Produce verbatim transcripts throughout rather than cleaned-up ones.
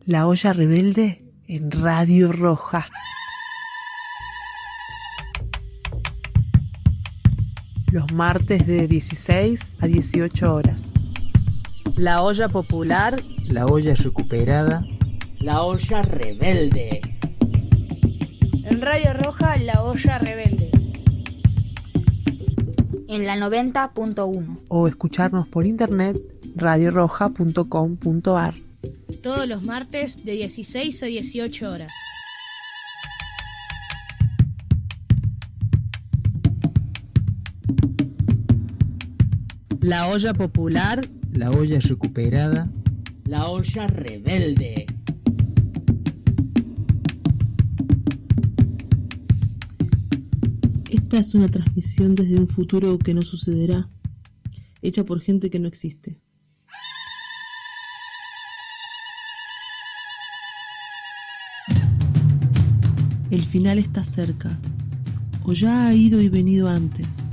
La Olla Rebelde en Radio Roja. Los martes de dieciséis a dieciocho horas. La Olla Popular. La Olla Recuperada. La Olla Rebelde. En Radio Roja, La Olla Rebelde. En la noventa punto uno. O escucharnos por internet radio roja punto com punto ar. Todos los martes de dieciséis a dieciocho horas. La Olla Popular. La Olla Recuperada. La Olla Rebelde. Esta es una transmisión desde un futuro que no sucederá, hecha por gente que no existe. El final está cerca, o ya ha ido y venido antes.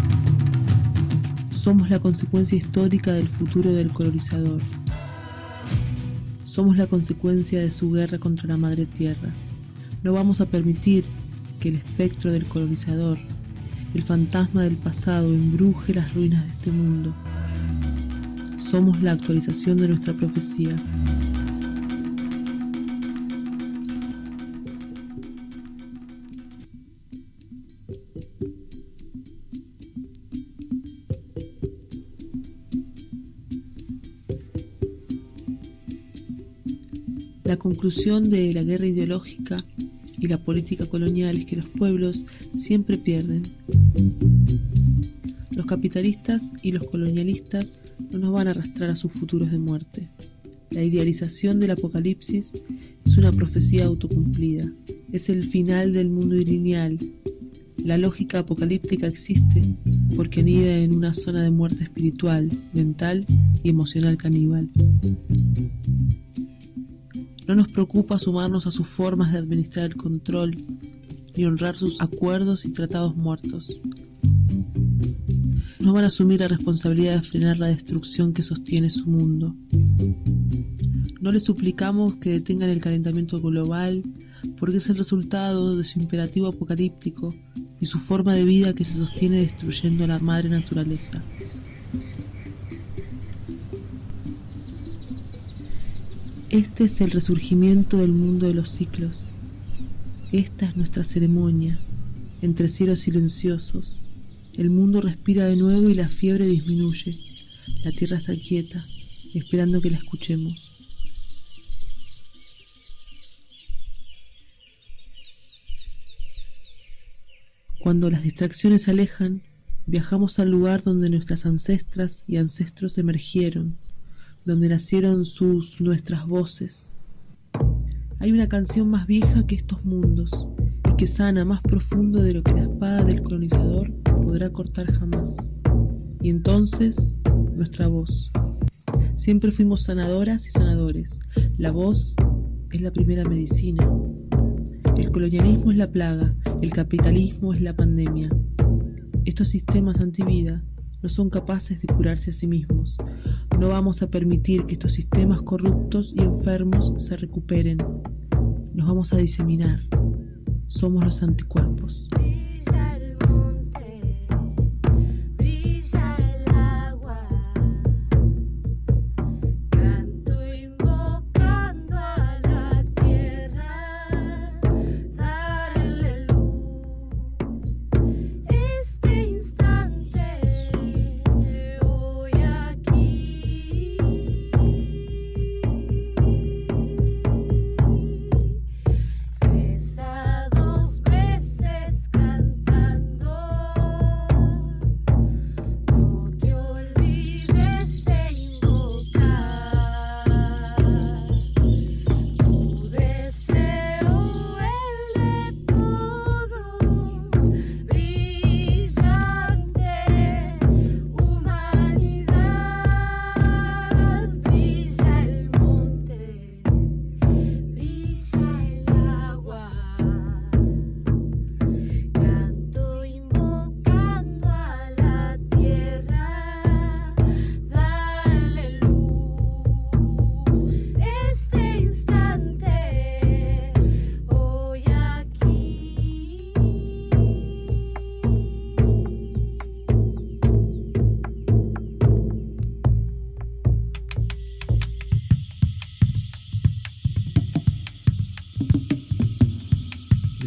Somos la consecuencia histórica del futuro del colonizador. Somos la consecuencia de su guerra contra la madre tierra. No vamos a permitir que el espectro del colonizador, el fantasma del pasado, embruje las ruinas de este mundo. Somos la actualización de nuestra profecía. La conclusión de la guerra ideológica y la política colonial es que los pueblos siempre pierden. Los capitalistas y los colonialistas no nos van a arrastrar a sus futuros de muerte. La idealización del apocalipsis es una profecía autocumplida. Es el final del mundo lineal. La lógica apocalíptica existe porque anida en una zona de muerte espiritual, mental y emocional caníbal. No nos preocupa sumarnos a sus formas de administrar el control, ni honrar sus acuerdos y tratados muertos. No van a asumir la responsabilidad de frenar la destrucción que sostiene su mundo. No les suplicamos que detengan el calentamiento global, porque es el resultado de su imperativo apocalíptico y su forma de vida que se sostiene destruyendo a la madre naturaleza. Este es el resurgimiento del mundo de los ciclos. Esta es nuestra ceremonia, entre cielos silenciosos. El mundo respira de nuevo y la fiebre disminuye. La tierra está quieta, esperando que la escuchemos. Cuando las distracciones se alejan, viajamos al lugar donde nuestras ancestras y ancestros emergieron, donde nacieron sus, nuestras voces. Hay una canción más vieja que estos mundos y que sana más profundo de lo que la espada del colonizador podrá cortar jamás. Y entonces, nuestra voz. Siempre fuimos sanadoras y sanadores. La voz es la primera medicina. El colonialismo es la plaga, el capitalismo es la pandemia. Estos sistemas antivida no son capaces de curarse a sí mismos. No vamos a permitir que estos sistemas corruptos y enfermos se recuperen. Nos vamos a diseminar. Somos los anticuerpos. Dos veces can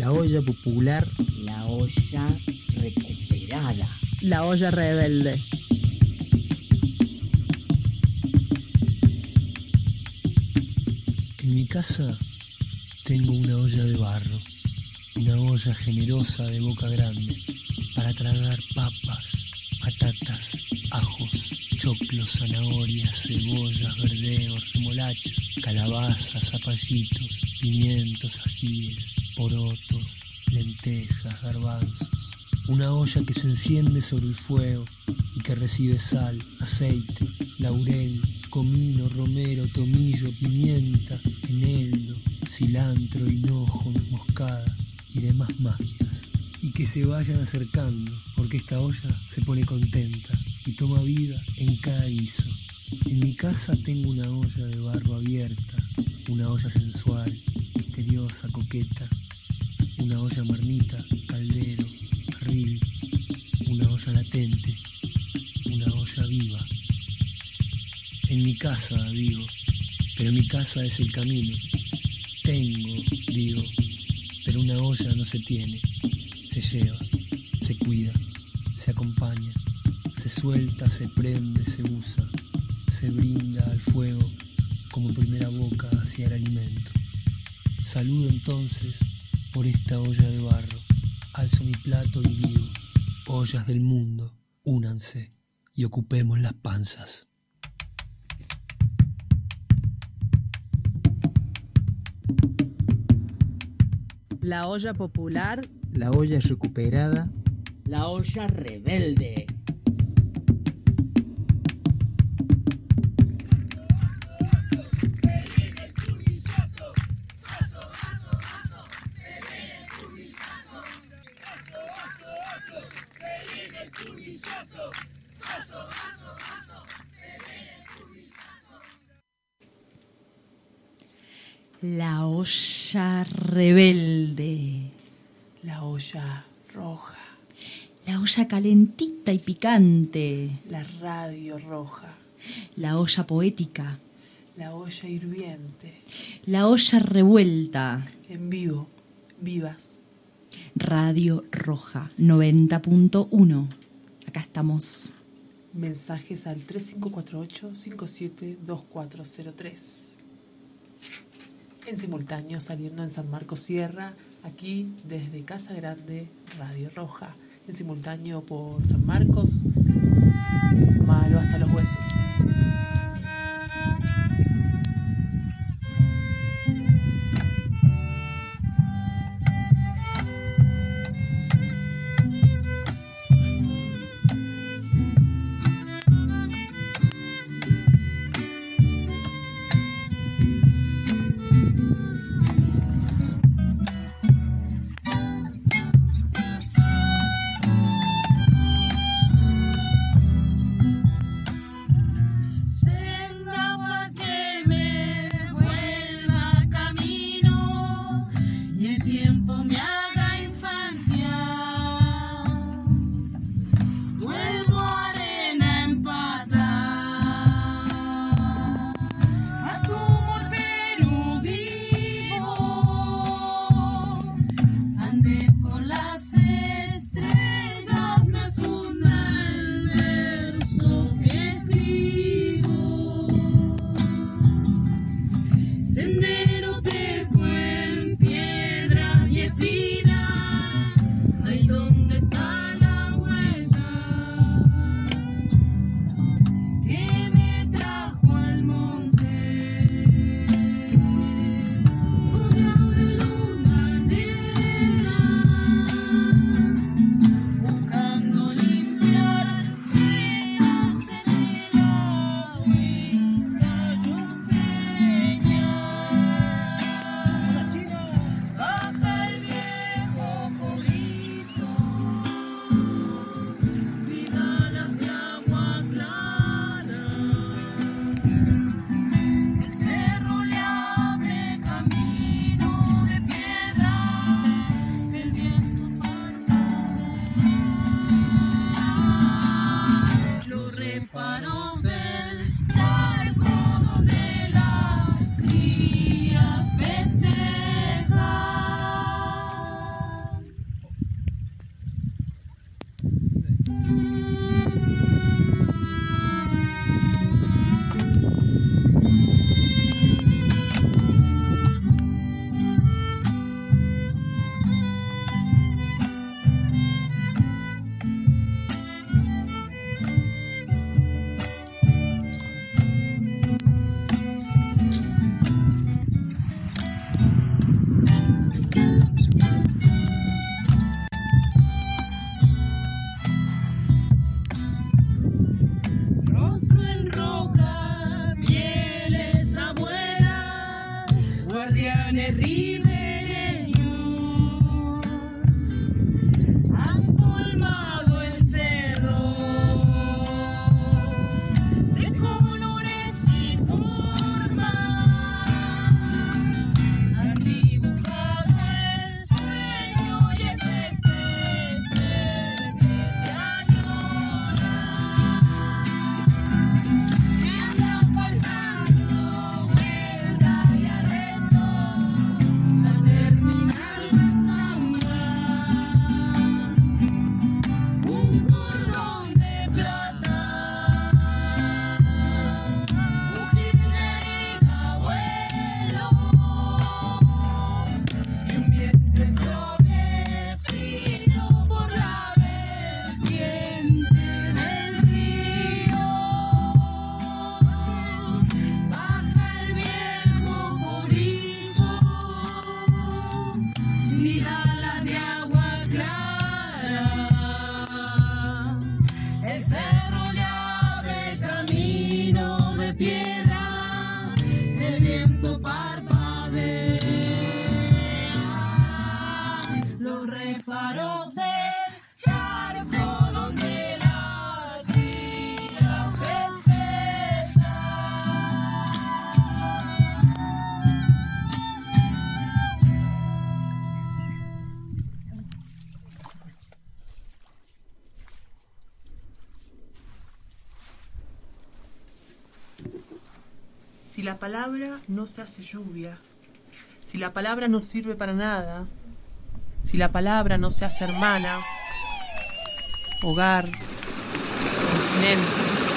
La olla popular. La olla recuperada. La olla rebelde. En mi casa tengo una olla de barro, una olla generosa de boca grande para tragar papas, patatas, ajos, choclos, zanahorias, cebollas, verdeos, remolachas, calabazas, zapallitos, pimientos, ajíes, porotos, lentejas, garbanzos. Una olla que se enciende sobre el fuego y que recibe sal, aceite, laurel, comino, romero, tomillo, pimienta, eneldo, cilantro, hinojo, nuez moscada y demás magias. Y que se vayan acercando, porque esta olla se pone contenta y toma vida en cada guiso. En mi casa tengo una olla de barro abierta, una olla sensual, misteriosa, coqueta, una olla marmita, caldero, barril, una olla latente, una olla viva. En mi casa, digo, pero mi casa es el camino. Tengo, digo, pero una olla no se tiene. Se lleva, se cuida, se acompaña, se suelta, se prende, se usa, se brinda al fuego como primera boca hacia el alimento. Saludo entonces por esta olla de barro, alzo mi plato y digo, ollas del mundo, únanse y ocupemos las panzas. La olla popular. La olla recuperada. La olla rebelde. La olla rebelde. La olla roja. La olla calentita y picante. La radio roja. La olla poética. La olla hirviente. La olla revuelta. En vivo, vivas. Radio Roja noventa punto uno. Acá estamos. Mensajes al tres cinco cuatro ocho, cinco siete dos cuatro cero tres. En simultáneo saliendo en San Marcos Sierra, aquí desde Casa Grande, Radio Roja. En simultáneo por San Marcos, malo hasta los huesos. guardianes ribereños han colmado el cerro de colores y formas, han dibujado el sueño y es este ser que te añora. Me anda faltando vuelta y arresto a terminar la samba, un cordón de plata, un jilguerín abuelo y un vientre florecido por la vertiente del río. Baja el viejo corizo, mira las de agua clara, el cerro le abre camino de piedra, el viento parpadea los reparos del charco donde la tía festeja. Si la palabra no se hace lluvia, si la palabra no sirve para nada, si la palabra no se hace hermana, hogar, continente,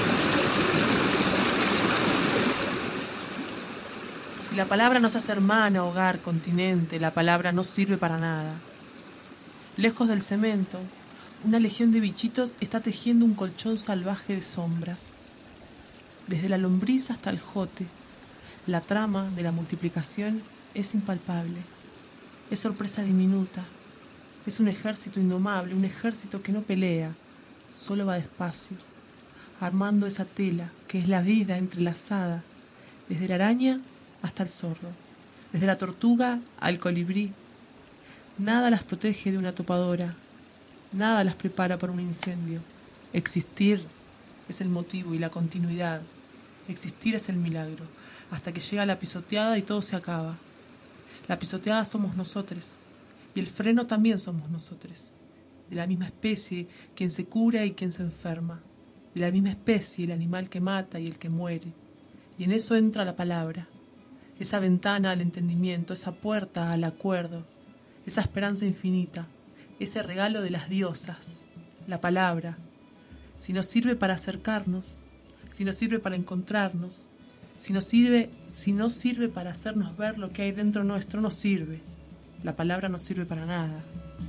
si la palabra no se hace hermana, hogar, continente, la palabra no sirve para nada. Lejos del cemento, una legión de bichitos está tejiendo un colchón salvaje de sombras. Desde la lombriz hasta el jote, la trama de la multiplicación es impalpable, es sorpresa diminuta, es un ejército indomable, un ejército que no pelea, solo va despacio, armando esa tela que es la vida entrelazada, desde la araña hasta el zorro, desde la tortuga al colibrí. Nada las protege de una topadora, nada las prepara para un incendio. Existir es el motivo y la continuidad. Existir es el milagro, hasta que llega la pisoteada y todo se acaba. La pisoteada somos nosotros, y el freno también somos nosotros. De la misma especie, quien se cura y quien se enferma. De la misma especie, el animal que mata y el que muere. Y en eso entra la palabra, esa ventana al entendimiento, esa puerta al acuerdo, esa esperanza infinita, ese regalo de las diosas, la palabra. Si nos sirve para acercarnos, si nos sirve para encontrarnos, si nos sirve, si no sirve para hacernos ver lo que hay dentro nuestro, no sirve. La palabra no sirve para nada.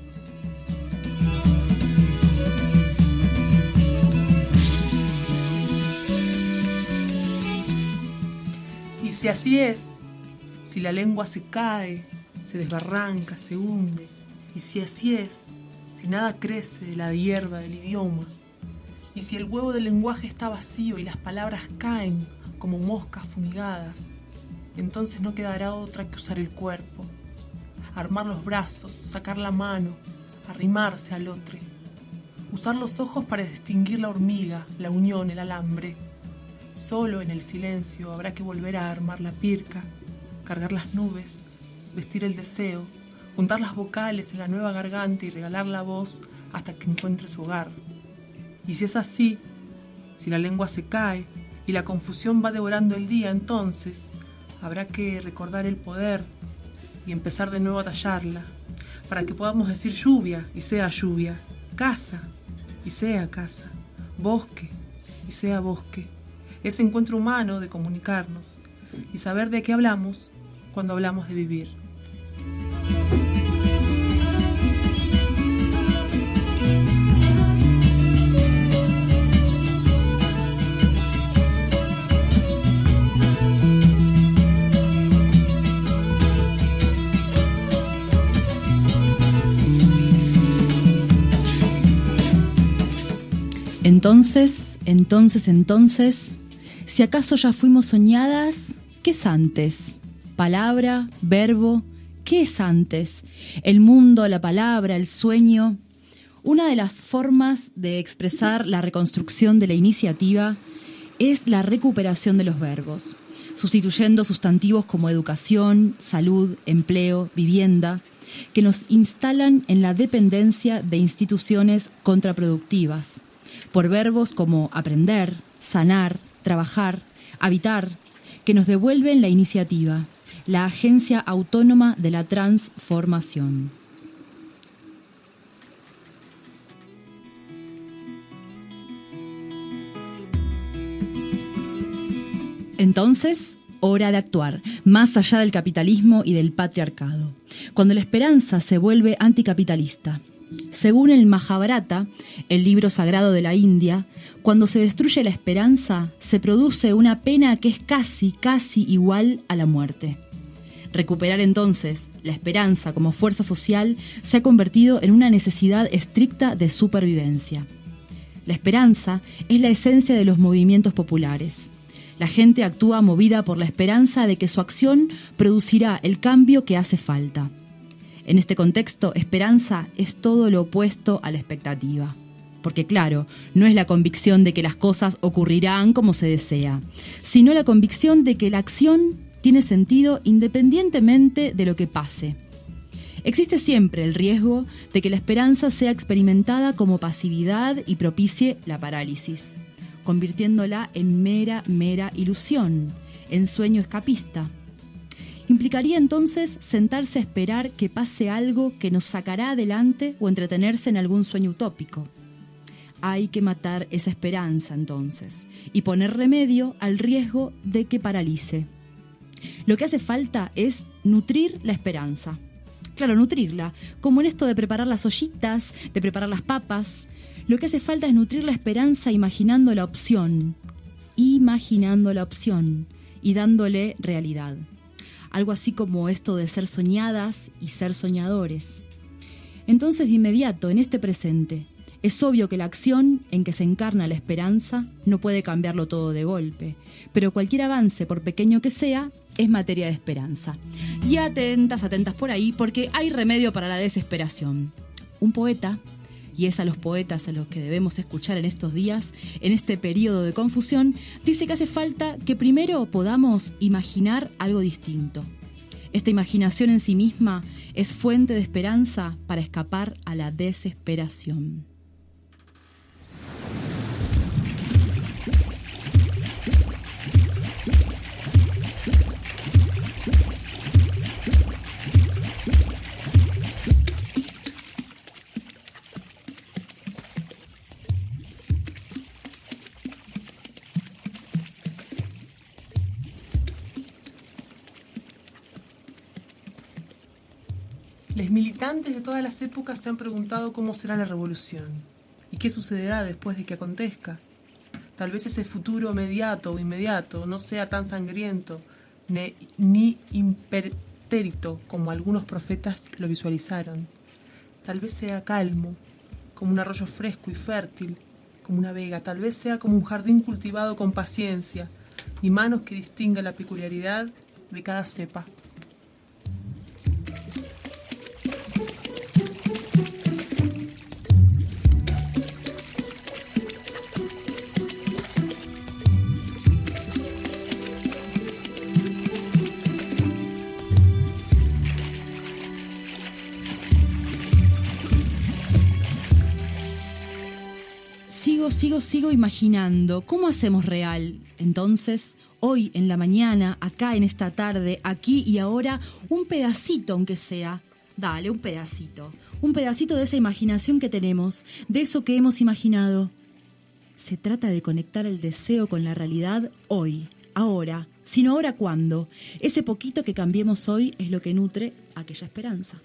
Y si así es, si la lengua se cae, se desbarranca, se hunde, y si así es, si nada crece de la hierba del idioma, y si el huevo del lenguaje está vacío y las palabras caen como moscas fumigadas, entonces no quedará otra que usar el cuerpo, armar los brazos, sacar la mano, arrimarse al otro, usar los ojos para distinguir la hormiga, la unión, el alambre. Solo en el silencio habrá que volver a armar la pirca, cargar las nubes, vestir el deseo, juntar las vocales en la nueva garganta y regalar la voz hasta que encuentre su hogar. Y si es así, si la lengua se cae y la confusión va devorando el día, entonces habrá que recordar el poder y empezar de nuevo a tallarla, para que podamos decir lluvia y sea lluvia, casa y sea casa, bosque y sea bosque. Ese encuentro humano de comunicarnos y saber de qué hablamos cuando hablamos de vivir. Entonces, entonces, entonces, si acaso ya fuimos soñadas, ¿qué es antes? Palabra, verbo, ¿qué es antes? El mundo, la palabra, el sueño. Una de las formas de expresar la reconstrucción de la iniciativa es la recuperación de los verbos, sustituyendo sustantivos como educación, salud, empleo, vivienda, que nos instalan en la dependencia de instituciones contraproductivas, por verbos como aprender, sanar, trabajar, habitar, que nos devuelven la iniciativa, la agencia autónoma de la transformación. Entonces, hora de actuar, más allá del capitalismo y del patriarcado, cuando la esperanza se vuelve anticapitalista. Según el Mahabharata, el libro sagrado de la India, cuando se destruye la esperanza, se produce una pena que es casi, casi igual a la muerte. Recuperar entonces la esperanza como fuerza social se ha convertido en una necesidad estricta de supervivencia. La esperanza es la esencia de los movimientos populares. La gente actúa movida por la esperanza de que su acción producirá el cambio que hace falta. En este contexto, esperanza es todo lo opuesto a la expectativa. Porque claro, no es la convicción de que las cosas ocurrirán como se desea, sino la convicción de que la acción tiene sentido independientemente de lo que pase. Existe siempre el riesgo de que la esperanza sea experimentada como pasividad y propicie la parálisis, convirtiéndola en mera, mera ilusión, en sueño escapista. Implicaría entonces sentarse a esperar que pase algo que nos sacará adelante o entretenerse en algún sueño utópico. Hay que matar esa esperanza entonces y poner remedio al riesgo de que paralice. Lo que hace falta es nutrir la esperanza. Claro, nutrirla, como en esto de preparar las ollitas, de preparar las papas. Lo que hace falta es nutrir la esperanza imaginando la opción, imaginando la opción y dándole realidad. Algo así como esto de ser soñadas y ser soñadores. Entonces, de inmediato, en este presente, es obvio que la acción en que se encarna la esperanza no puede cambiarlo todo de golpe, pero cualquier avance, por pequeño que sea, es materia de esperanza. Y atentas, atentas por ahí, porque hay remedio para la desesperación. Un poeta, y es a los poetas a los que debemos escuchar en estos días, en este periodo de confusión, dice que hace falta que primero podamos imaginar algo distinto. Esta imaginación en sí misma es fuente de esperanza para escapar a la desesperación. Los militantes de todas las épocas se han preguntado cómo será la revolución y qué sucederá después de que acontezca. Tal vez ese futuro mediato o inmediato no sea tan sangriento ne, ni impertérito como algunos profetas lo visualizaron. Tal vez sea calmo, como un arroyo fresco y fértil, como una vega. Tal vez sea como un jardín cultivado con paciencia y manos que distingan la peculiaridad de cada cepa. Sigo, sigo, sigo imaginando. ¿Cómo hacemos real? Entonces, hoy en la mañana, acá en esta tarde, aquí y ahora, un pedacito aunque sea. Dale, un pedacito. Un pedacito de esa imaginación que tenemos, de eso que hemos imaginado. Se trata de conectar el deseo con la realidad hoy, ahora. Sino ahora, ¿cuándo? Ese poquito que cambiemos hoy es lo que nutre aquella esperanza.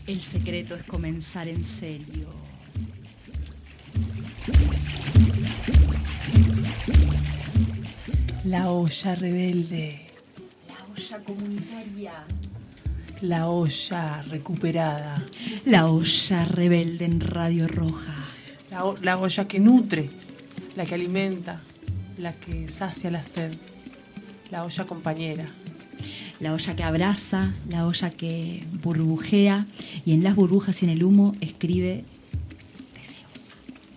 El secreto es comenzar en serio. La olla rebelde. La olla comunitaria. La olla recuperada. La olla rebelde en Radio Roja. La, o- la olla que nutre, la que alimenta, la que sacia la sed. La olla compañera. La olla que abraza, la olla que burbujea y en las burbujas y en el humo escribe deseos.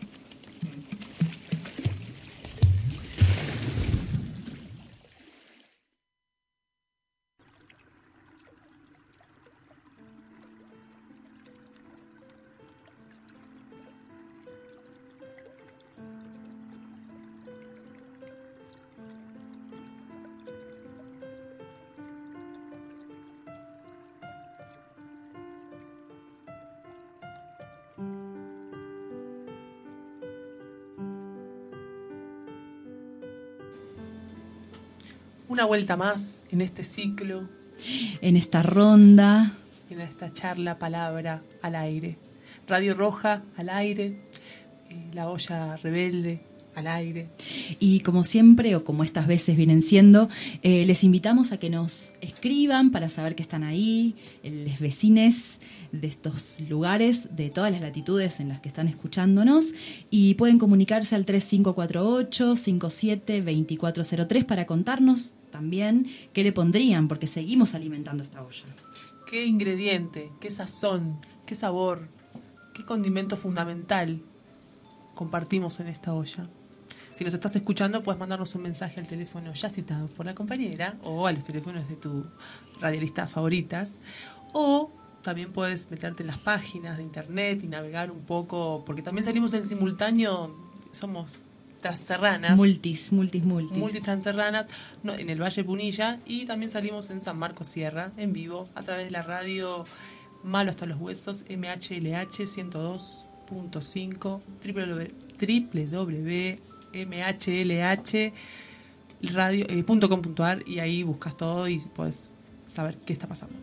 Una vuelta más en este ciclo, En esta ronda, en esta charla palabra al aire. Radio Roja al aire, eh, la olla rebelde al aire. y como siempre, o como estas veces vienen siendo, eh, les invitamos a que nos escriban para saber que están ahí, los vecines de estos lugares, de todas las latitudes en las que están escuchándonos, y pueden comunicarse al tres cinco cuatro ocho, cinco siete, dos cuatro cero tres para contarnos también qué le pondrían, porque seguimos alimentando esta olla. ¿Qué ingrediente, qué sazón, qué sabor, qué condimento fundamental compartimos en esta olla? Si nos estás escuchando, puedes mandarnos un mensaje al teléfono ya citado por la compañera o a los teléfonos de tu radialistas favoritas. O también puedes meterte en las páginas de internet y navegar un poco, porque también salimos en simultáneo, somos transerranas. Multis, multis, multis. Multis transerranas, no, en el Valle Punilla, y también salimos en San Marcos Sierra, en vivo, a través de la radio Malo hasta los Huesos, M H L H ciento dos punto cinco, w w w punto m h l h radio punto com punto a r, y ahí buscas todo y puedes saber qué está pasando.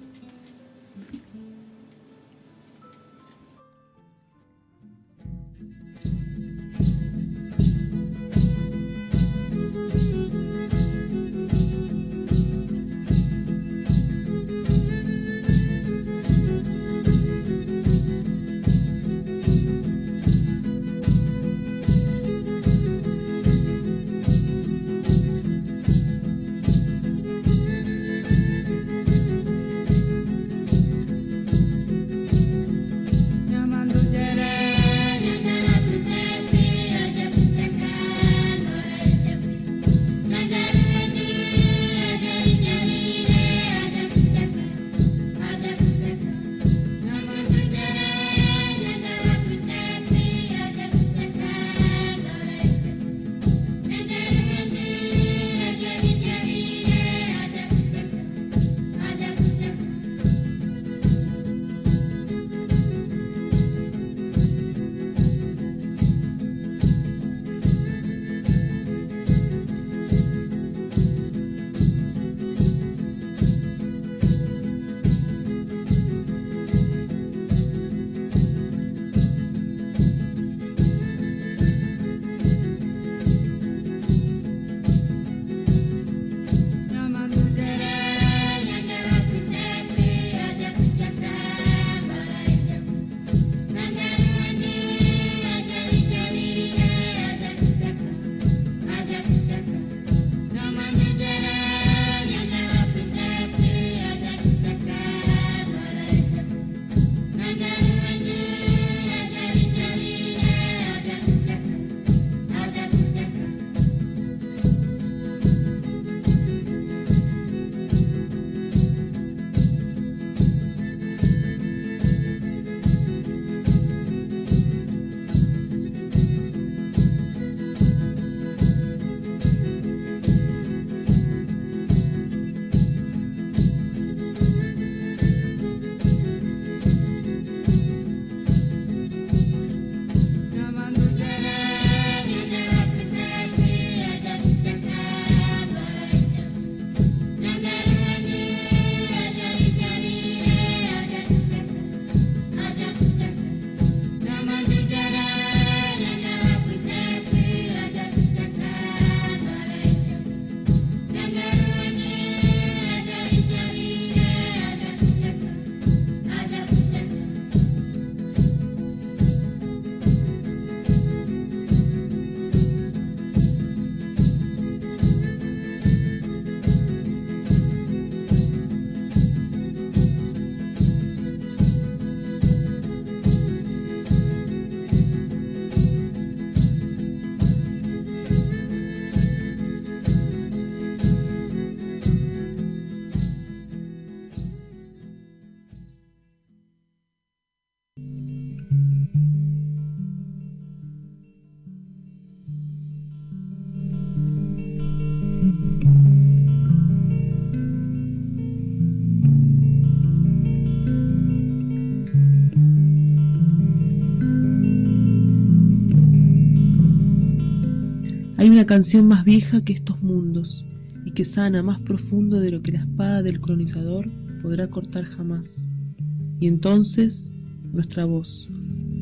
Hay una canción más vieja que estos mundos y que sana más profundo de lo que la espada del colonizador podrá cortar jamás. Y entonces, nuestra voz.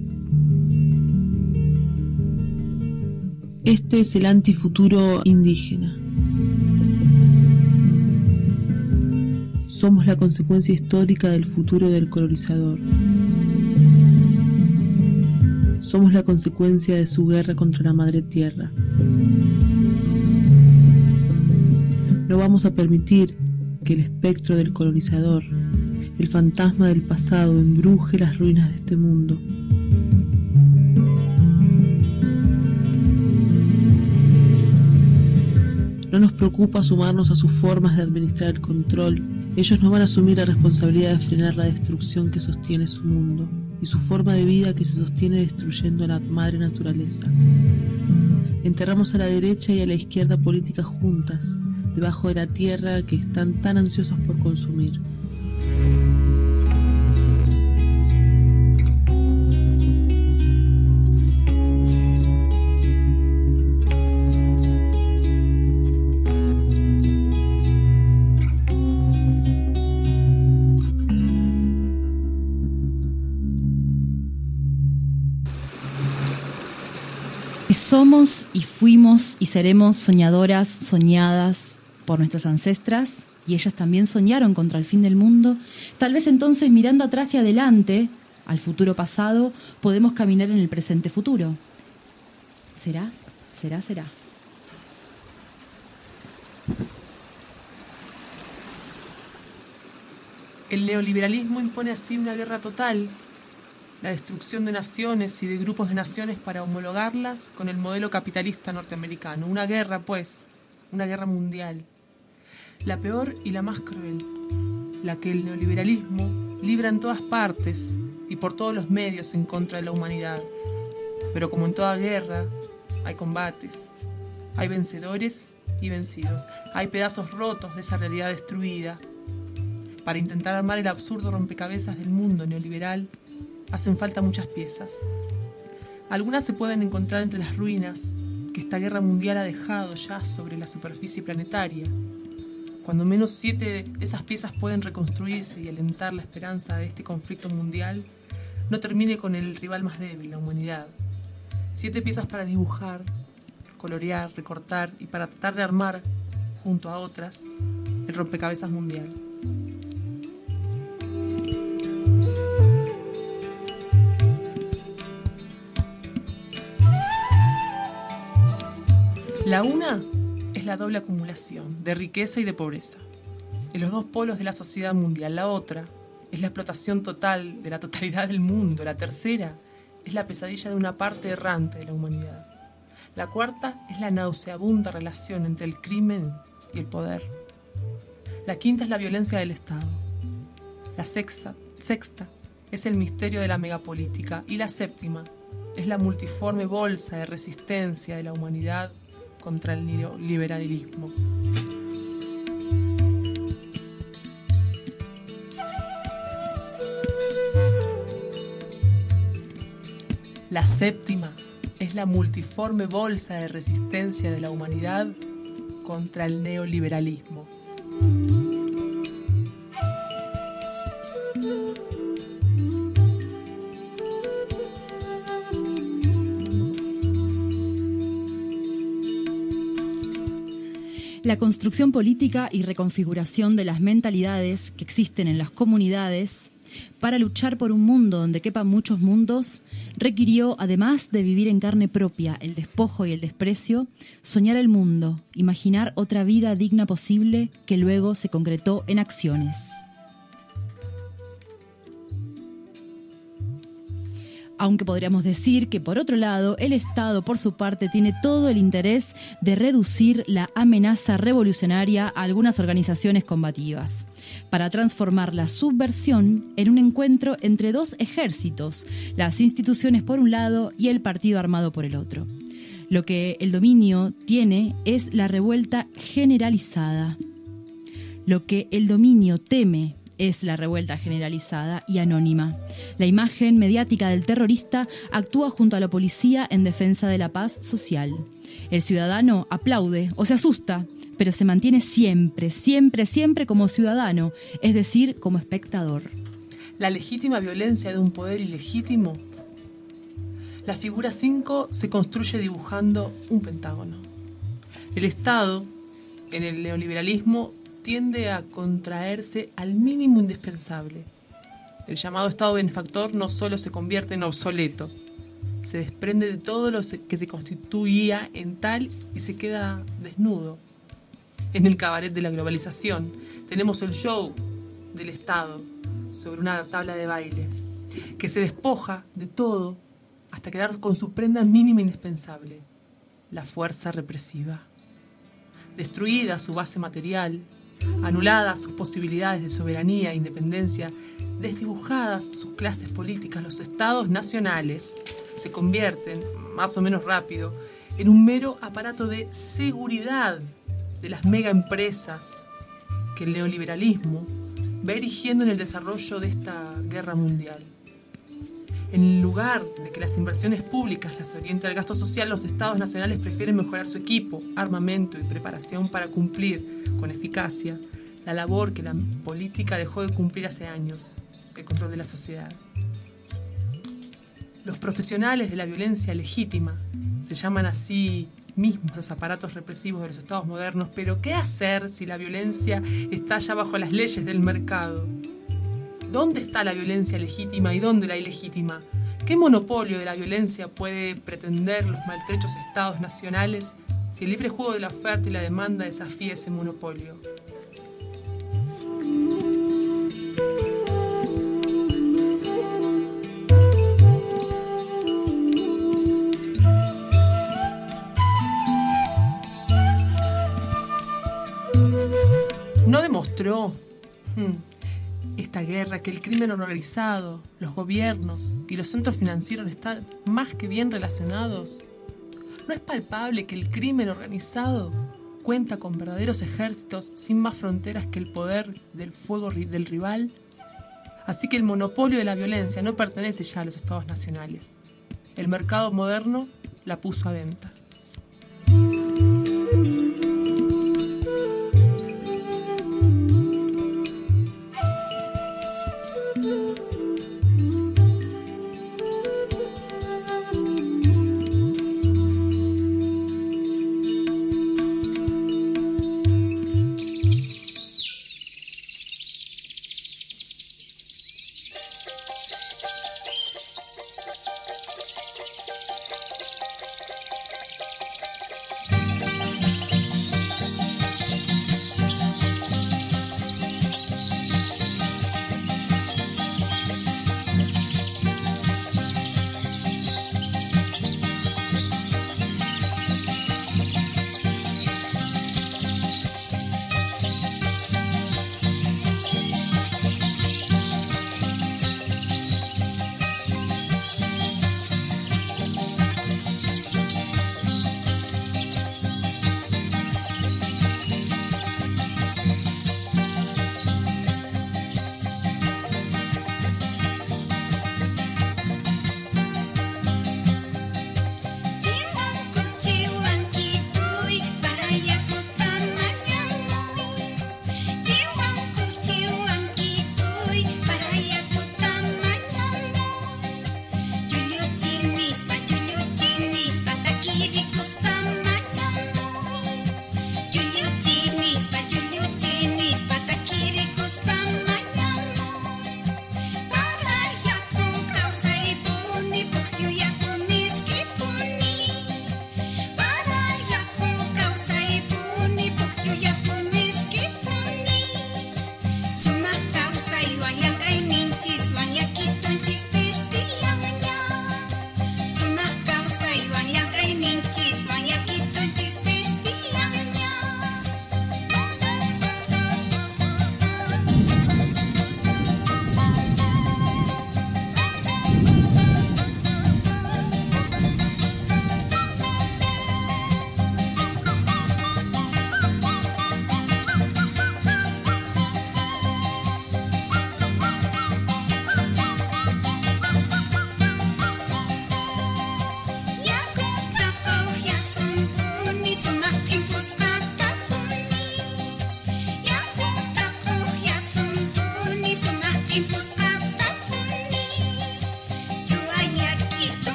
Este es el antifuturo indígena. Somos la consecuencia histórica del futuro del colonizador. Somos la consecuencia de su guerra contra la madre tierra. No vamos a permitir que el espectro del colonizador, el fantasma del pasado, embruje las ruinas de este mundo. No nos preocupa sumarnos a sus formas de administrar el control. Ellos no van a asumir la responsabilidad de frenar la destrucción que sostiene su mundo y su forma de vida que se sostiene destruyendo a la madre naturaleza. Enterramos a la derecha y a la izquierda política juntas, debajo de la tierra que están tan ansiosos por consumir. Y somos y fuimos y seremos soñadoras, soñadas por nuestras ancestras, y ellas también soñaron contra el fin del mundo. Tal vez entonces, mirando atrás y adelante, al futuro pasado, podemos caminar en el presente futuro. ¿Será? ¿Será? ¿Será? El neoliberalismo impone así una guerra total, la destrucción de naciones y de grupos de naciones para homologarlas con el modelo capitalista norteamericano. Una guerra, pues, una guerra mundial. La peor y la más cruel, la que el neoliberalismo libra en todas partes y por todos los medios en contra de la humanidad. Pero como en toda guerra, hay combates, hay vencedores y vencidos, hay pedazos rotos de esa realidad destruida. Para intentar armar el absurdo rompecabezas del mundo neoliberal, hacen falta muchas piezas. Algunas se pueden encontrar entre las ruinas que esta guerra mundial ha dejado ya sobre la superficie planetaria. Cuando menos siete de esas piezas pueden reconstruirse y alentar la esperanza de este conflicto mundial, no termine con el rival más débil, la humanidad. Siete piezas para dibujar, colorear, recortar y para tratar de armar, junto a otras, el rompecabezas mundial. La una es la doble acumulación de riqueza y de pobreza, en los dos polos de la sociedad mundial. La otra es la explotación total de la totalidad del mundo. La tercera es la pesadilla de una parte errante de la humanidad. La cuarta es la nauseabunda relación entre el crimen y el poder. La quinta es la violencia del Estado. La sexta, sexta es el misterio de la megapolítica. Y la séptima es la multiforme bolsa de resistencia de la humanidad contra el neoliberalismo. La séptima es la multiforme bolsa de resistencia de la humanidad contra el neoliberalismo. La construcción política y reconfiguración de las mentalidades que existen en las comunidades para luchar por un mundo donde quepan muchos mundos requirió, además de vivir en carne propia el despojo y el desprecio, soñar el mundo, imaginar otra vida digna posible que luego se concretó en acciones. Aunque podríamos decir que, por otro lado, el Estado, por su parte, tiene todo el interés de reducir la amenaza revolucionaria a algunas organizaciones combativas, para transformar la subversión en un encuentro entre dos ejércitos, las instituciones por un lado y el partido armado por el otro. Lo que el dominio tiene es la revuelta generalizada. Lo que el dominio teme es la revuelta generalizada y anónima. La imagen mediática del terrorista actúa junto a la policía en defensa de la paz social. El ciudadano aplaude o se asusta, pero se mantiene siempre, siempre, siempre como ciudadano, es decir, como espectador. La legítima violencia de un poder ilegítimo. La figura cinco se construye dibujando un pentágono. El Estado, en el neoliberalismo, tiende a contraerse al mínimo indispensable. El llamado Estado benefactor no solo se convierte en obsoleto, se desprende de todo lo que se constituía en tal y se queda desnudo. En el cabaret de la globalización tenemos el show del Estado sobre una tabla de baile, que se despoja de todo hasta quedar con su prenda mínima indispensable, la fuerza represiva. Destruida su base material, anuladas sus posibilidades de soberanía e independencia, desdibujadas sus clases políticas, los estados nacionales se convierten, más o menos rápido, en un mero aparato de seguridad de las megaempresas que el neoliberalismo va erigiendo en el desarrollo de esta guerra mundial. En lugar de que las inversiones públicas las orienten al gasto social, los estados nacionales prefieren mejorar su equipo, armamento y preparación para cumplir con eficacia la labor que la política dejó de cumplir hace años, el control de la sociedad. Los profesionales de la violencia legítima se llaman así mismos los aparatos represivos de los estados modernos, pero ¿qué hacer si la violencia está ya bajo las leyes del mercado? ¿Dónde está la violencia legítima y dónde la ilegítima? ¿Qué monopolio de la violencia puede pretender los maltrechos estados nacionales si el libre juego de la oferta y la demanda desafía ese monopolio? ¿No demostró hmm, esta guerra que el crimen organizado, los gobiernos y los centros financieros están más que bien relacionados? ¿No es palpable que el crimen organizado cuenta con verdaderos ejércitos sin más fronteras que el poder del fuego del rival? Así que el monopolio de la violencia no pertenece ya a los estados nacionales. El mercado moderno la puso a venta.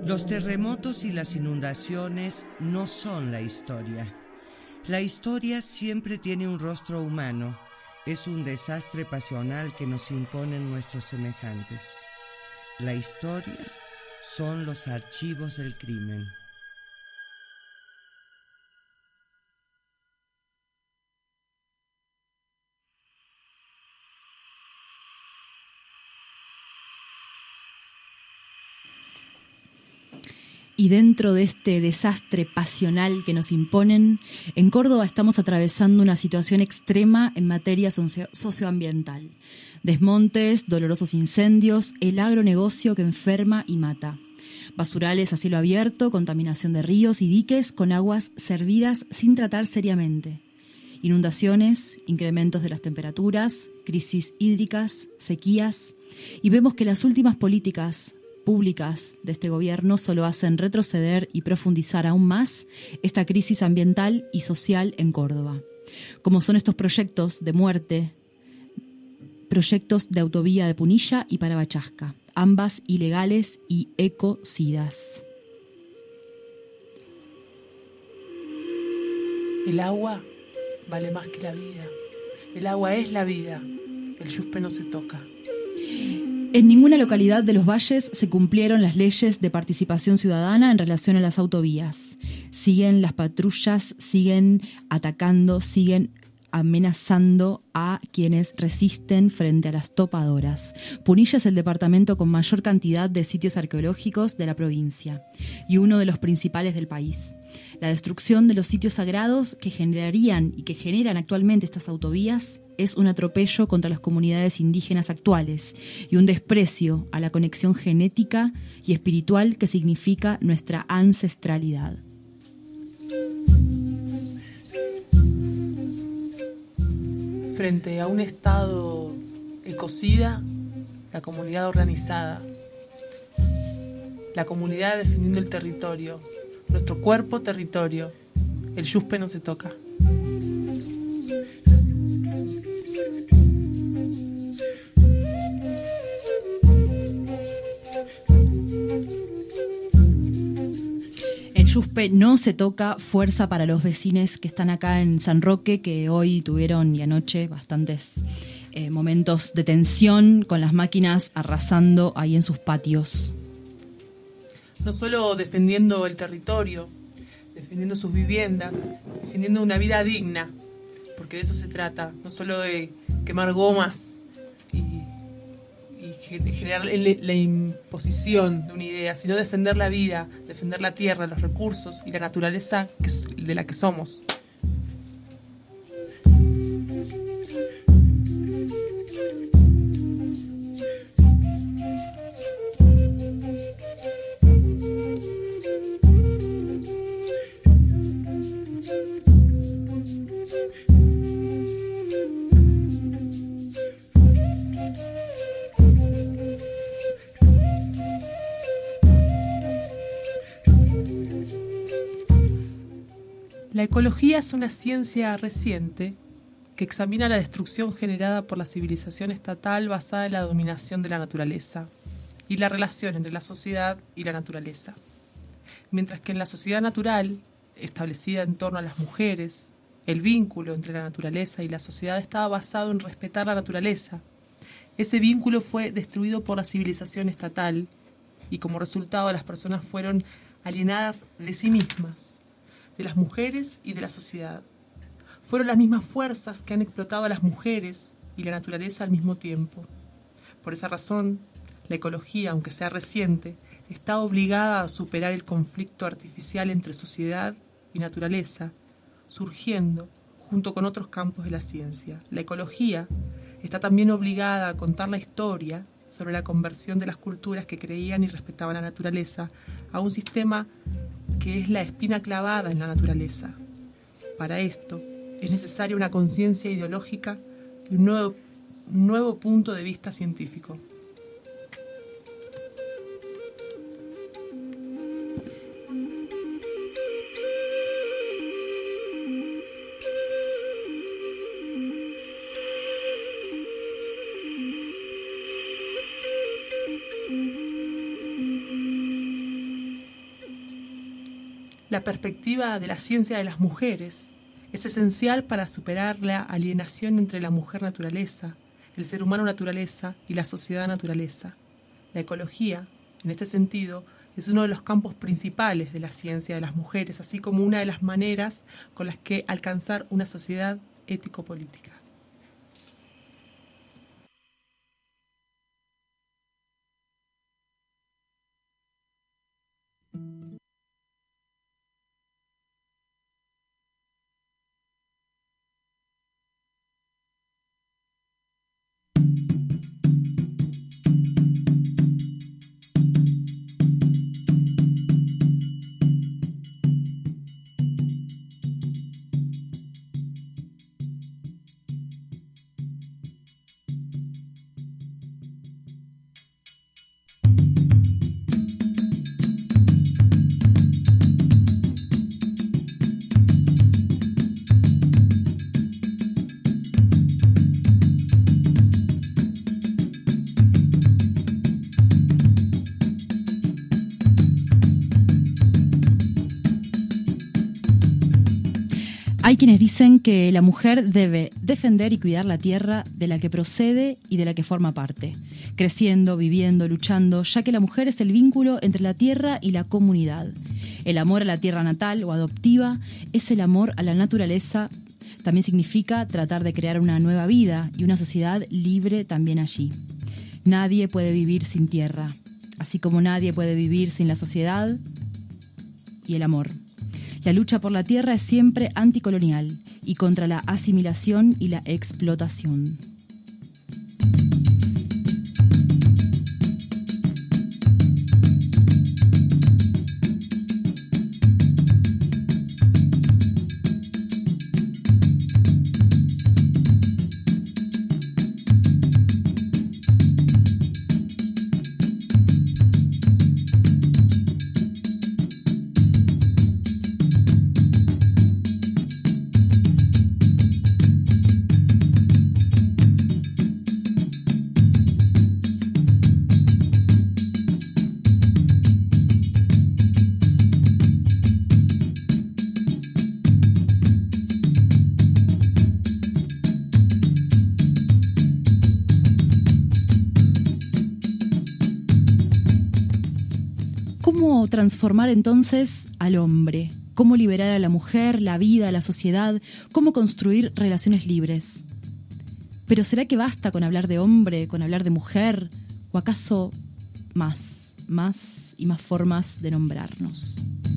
Los terremotos y las inundaciones no son la historia. La historia siempre tiene un rostro humano. Es un desastre pasional que nos imponen nuestros semejantes. La historia son los archivos del crimen. Y dentro de este desastre pasional que nos imponen, en Córdoba estamos atravesando una situación extrema en materia socio- socioambiental. Desmontes, dolorosos incendios, el agronegocio que enferma y mata. Basurales a cielo abierto, contaminación de ríos y diques con aguas servidas sin tratar seriamente. Inundaciones, incrementos de las temperaturas, crisis hídricas, sequías. Y vemos que las últimas políticas públicas de este gobierno solo hacen retroceder y profundizar aún más esta crisis ambiental y social en Córdoba. Como son estos proyectos de muerte, proyectos de autovía de Punilla y Parabachasca, ambas ilegales y ecocidas. El agua vale más que la vida. El agua es la vida. El yuspe no se toca. En ninguna localidad de los valles se cumplieron las leyes de participación ciudadana en relación a las autovías. Siguen las patrullas, siguen atacando, siguen amenazando a quienes resisten frente a las topadoras. Punilla es el departamento con mayor cantidad de sitios arqueológicos de la provincia y uno de los principales del país. La destrucción de los sitios sagrados que generarían y que generan actualmente estas autovías es un atropello contra las comunidades indígenas actuales y un desprecio a la conexión genética y espiritual que significa nuestra ancestralidad. Frente a un Estado ecocida, la comunidad organizada, la comunidad defendiendo el territorio, nuestro cuerpo territorio, el yuspe no se toca. El yuspe no se toca, fuerza para los vecinos que están acá en San Roque, que hoy tuvieron y anoche bastantes eh, momentos de tensión con las máquinas arrasando ahí en sus patios. No solo defendiendo el territorio, defendiendo sus viviendas, defendiendo una vida digna, porque de eso se trata, no solo de quemar gomas y, y generar la imposición de una idea, sino defender la vida, defender la tierra, los recursos y la naturaleza de la que somos. La ecología es una ciencia reciente que examina la destrucción generada por la civilización estatal basada en la dominación de la naturaleza y la relación entre la sociedad y la naturaleza. Mientras que en la sociedad natural, establecida en torno a las mujeres, el vínculo entre la naturaleza y la sociedad estaba basado en respetar la naturaleza. Ese vínculo fue destruido por la civilización estatal y como resultado las personas fueron alienadas de sí mismas, de las mujeres y de la sociedad. Fueron las mismas fuerzas que han explotado a las mujeres y la naturaleza al mismo tiempo. Por esa razón, la ecología, aunque sea reciente, está obligada a superar el conflicto artificial entre sociedad y naturaleza, surgiendo junto con otros campos de la ciencia. La ecología está también obligada a contar la historia sobre la conversión de las culturas que creían y respetaban la naturaleza a un sistema que es la espina clavada en la naturaleza. Para esto es necesaria una conciencia ideológica y un nuevo, un nuevo punto de vista científico. La perspectiva de la ciencia de las mujeres es esencial para superar la alienación entre la mujer naturaleza, el ser humano naturaleza y la sociedad naturaleza. La ecología, en este sentido, es uno de los campos principales de la ciencia de las mujeres, así como una de las maneras con las que alcanzar una sociedad ético-política. Hay quienes dicen que la mujer debe defender y cuidar la tierra de la que procede y de la que forma parte, creciendo, viviendo, luchando, ya que la mujer es el vínculo entre la tierra y la comunidad. El amor a la tierra natal o adoptiva es el amor a la naturaleza. También significa tratar de crear una nueva vida y una sociedad libre también allí. Nadie puede vivir sin tierra, así como nadie puede vivir sin la sociedad y el amor. La lucha por la tierra es siempre anticolonial y contra la asimilación y la explotación. ¿Cómo transformar entonces al hombre? ¿Cómo liberar a la mujer, la vida, la sociedad? ¿Cómo construir relaciones libres? ¿Pero será que basta con hablar de hombre, con hablar de mujer? ¿O acaso más, más y más formas de nombrarnos?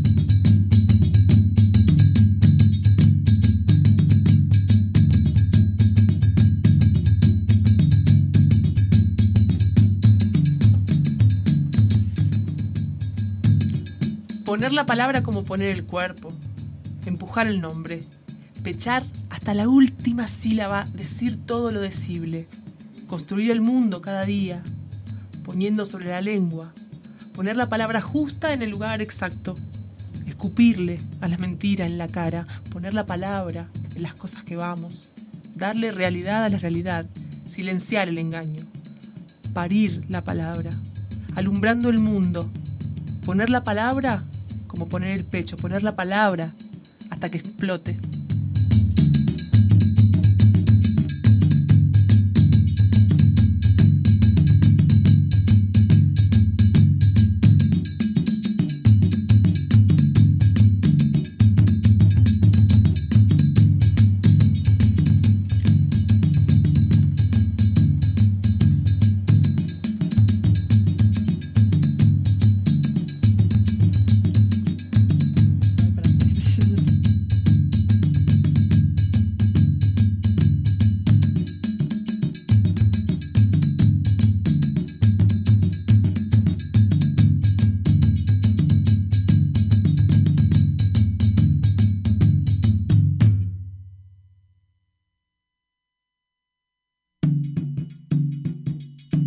Poner la palabra como poner el cuerpo, empujar el nombre, pechar hasta la última sílaba, decir todo lo decible, construir el mundo cada día, poniendo sobre la lengua, poner la palabra justa en el lugar exacto, escupirle a la mentira en la cara, poner la palabra en las cosas que vamos, darle realidad a la realidad, silenciar el engaño, parir la palabra, alumbrando el mundo, poner la palabra como poner el pecho, poner la palabra hasta que explote.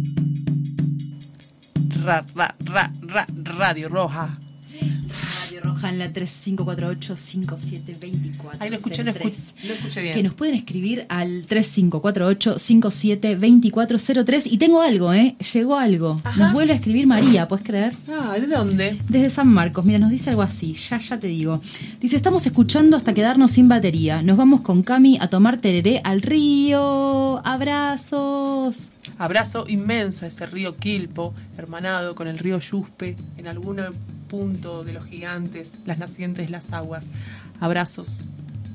Ra, ra, ra, ra, Radio Roja. Radio Roja. Roja en la tres cinco cuatro ocho, cinco siete dos cuatro. Ay, no escuché, no escuché, no escuché bien. Que nos pueden escribir al tres cinco cuatro ocho, cinco siete dos cuatro cero tres. Y tengo algo, ¿eh? Llegó algo. Ajá. Nos vuelve a escribir María, ¿puedes creer? Ah, ¿de dónde? Desde San Marcos. Mira, nos dice algo así. Ya, ya te digo. Dice, estamos escuchando hasta quedarnos sin batería. Nos vamos con Cami a tomar tereré al río. Abrazos. Abrazo inmenso a ese río Quilpo, hermanado con el río Yuspe, en algún punto de los gigantes, las nacientes, las aguas. Abrazos.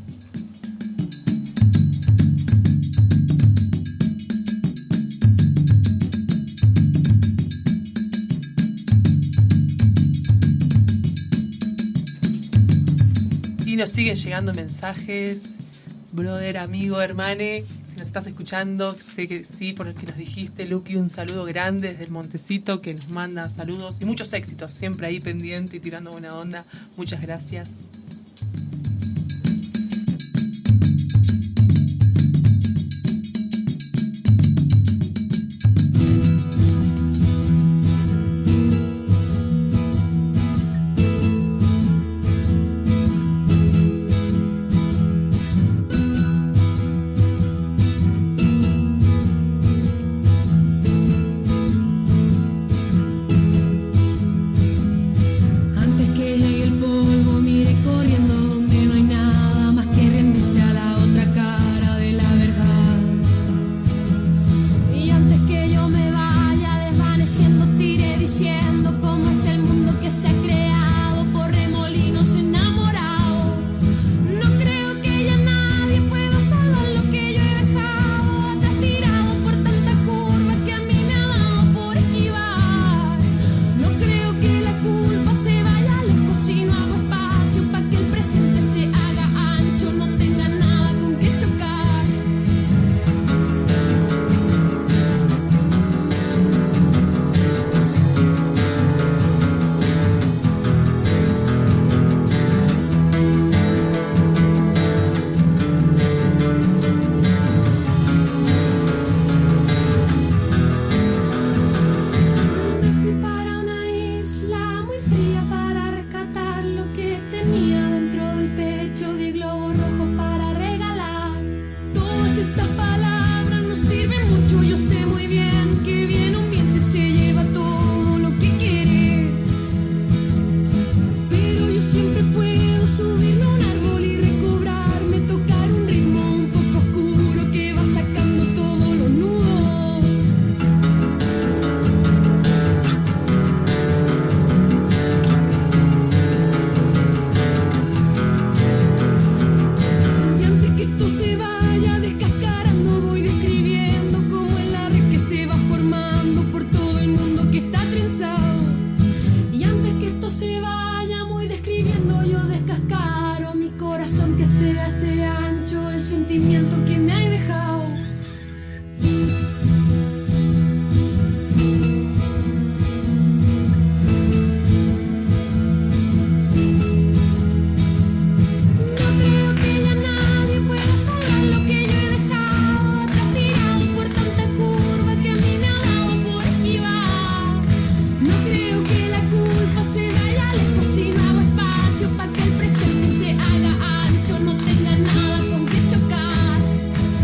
Y nos siguen llegando mensajes. Brother, amigo, hermane, si nos estás escuchando, sé que sí, por el que nos dijiste, Luqui, un saludo grande desde el Montecito, que nos manda saludos y muchos éxitos, siempre ahí pendiente y tirando buena onda. Muchas gracias. Pa' que el presente se haga ancho, no tenga nada con que chocar.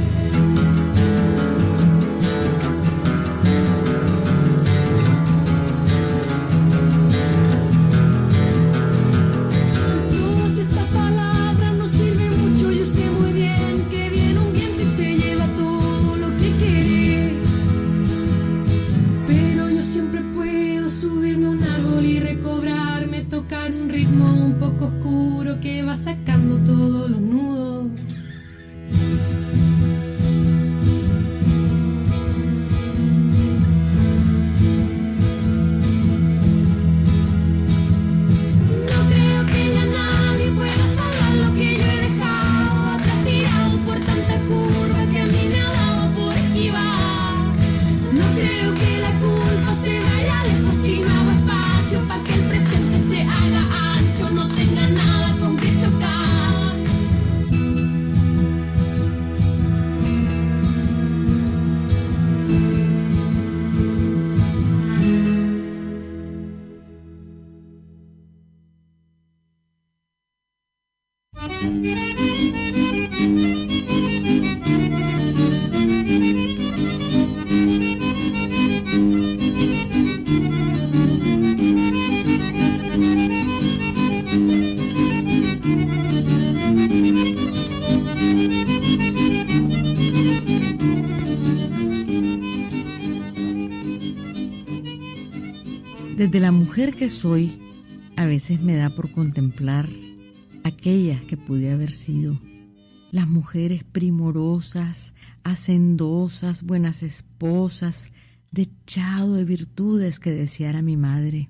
Desde la mujer que soy, a veces me da por contemplar aquellas que pude haber sido, las mujeres primorosas, hacendosas, buenas esposas, dechado de virtudes que deseara mi madre.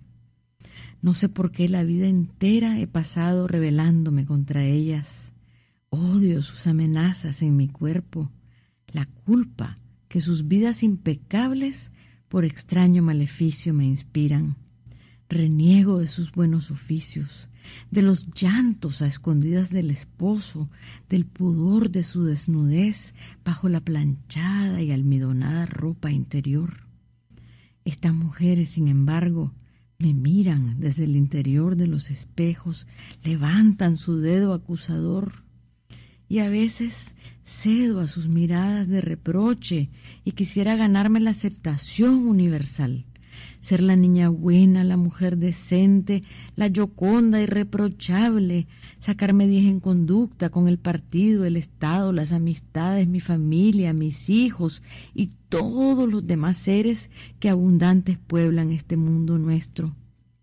No sé por qué la vida entera he pasado rebelándome contra ellas. Odio sus amenazas en mi cuerpo, la culpa que sus vidas impecables por extraño maleficio me inspiran. Reniego de sus buenos oficios, de los llantos a escondidas del esposo, del pudor de su desnudez bajo la planchada y almidonada ropa interior. Estas mujeres, sin embargo, me miran desde el interior de los espejos, levantan su dedo acusador, y a veces cedo a sus miradas de reproche y quisiera ganarme la aceptación universal, ser la niña buena, la mujer decente, la yoconda irreprochable, sacarme diez en conducta con el partido, el Estado, las amistades, mi familia, mis hijos y todos los demás seres que abundantes pueblan este mundo nuestro.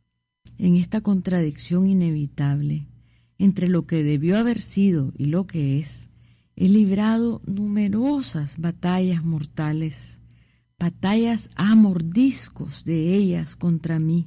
En esta contradicción inevitable entre lo que debió haber sido y lo que es, he librado numerosas batallas mortales, batallas a mordiscos de ellas contra mí,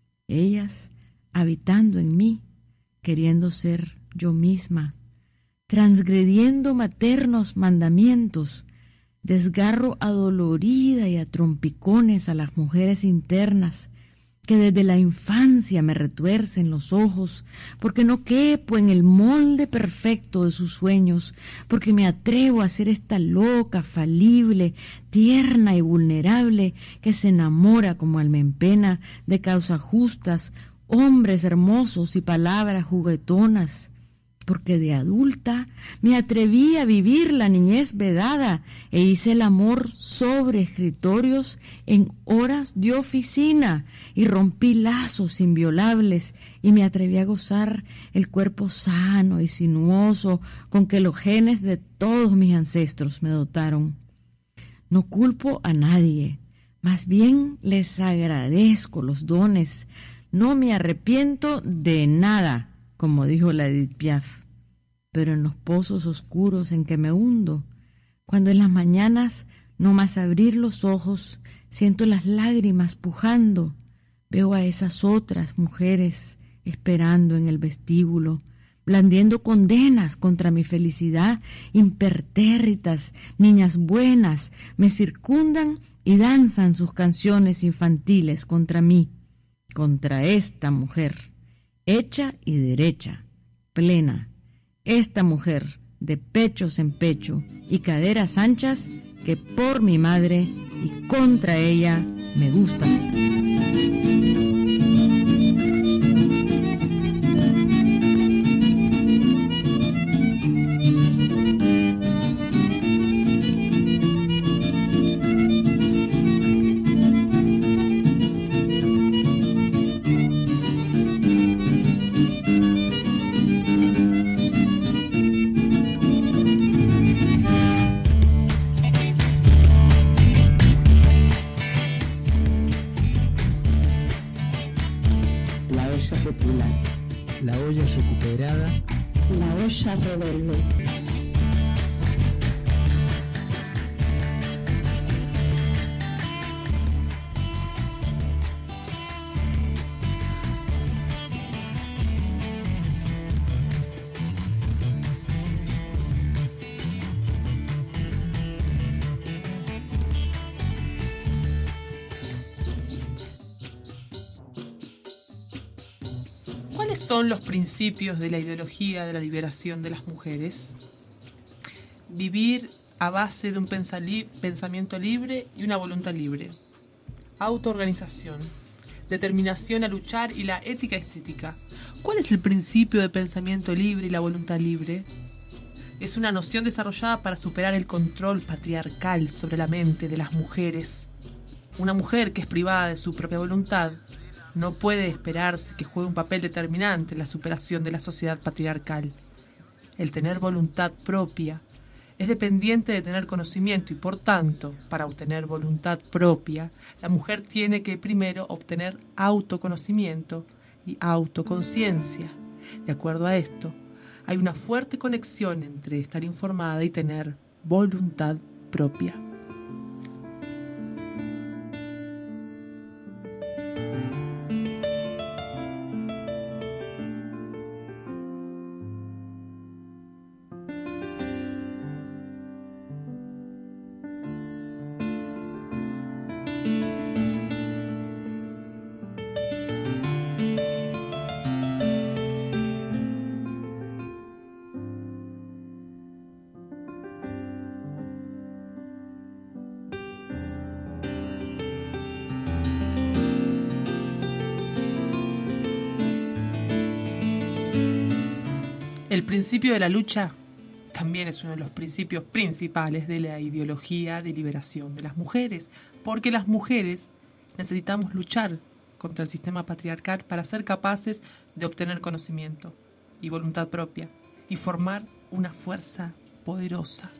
ellas habitando en mí, queriendo ser yo misma, transgrediendo maternos mandamientos, desgarro adolorida y a trompicones a las mujeres internas, que desde la infancia me retuercen los ojos, porque no quepo en el molde perfecto de sus sueños, porque me atrevo a ser esta loca, falible, tierna y vulnerable, que se enamora como alma en pena de causas justas, hombres hermosos y palabras juguetonas, porque de adulta me atreví a vivir la niñez vedada e hice el amor sobre escritorios en horas de oficina y rompí lazos inviolables y me atreví a gozar el cuerpo sano y sinuoso con que los genes de todos mis ancestros me dotaron. No culpo a nadie, más bien les agradezco los dones, no me arrepiento de nada, como dijo la Edith Piaf, pero en los pozos oscuros en que me hundo, cuando en las mañanas, no más abrir los ojos, siento las lágrimas pujando, veo a esas otras mujeres esperando en el vestíbulo, blandiendo condenas contra mi felicidad, impertérritas, niñas buenas, me circundan y danzan sus canciones infantiles contra mí, contra esta mujer, hecha y derecha, plena, esta mujer de pechos en pecho y caderas anchas que por mi madre y contra ella me gusta. La olla recuperada. La olla rebelde. ¿Cuáles son los principios de la ideología de la liberación de las mujeres? Vivir a base de un pensamiento libre y una voluntad libre. Autoorganización. determinación a luchar y la ética estética. ¿Cuál es el principio de pensamiento libre y la voluntad libre? Es una noción desarrollada para superar el control patriarcal sobre la mente de las mujeres. Una mujer que es privada de su propia voluntad no puede esperarse que juegue un papel determinante en la superación de la sociedad patriarcal. El tener voluntad propia es dependiente de tener conocimiento y, por tanto, para obtener voluntad propia, la mujer tiene que primero obtener autoconocimiento y autoconciencia. De acuerdo a esto, hay una fuerte conexión entre estar informada y tener voluntad propia. El principio de la lucha también es uno de los principios principales de la ideología de liberación de las mujeres, porque las mujeres necesitamos luchar contra el sistema patriarcal para ser capaces de obtener conocimiento y voluntad propia y formar una fuerza poderosa.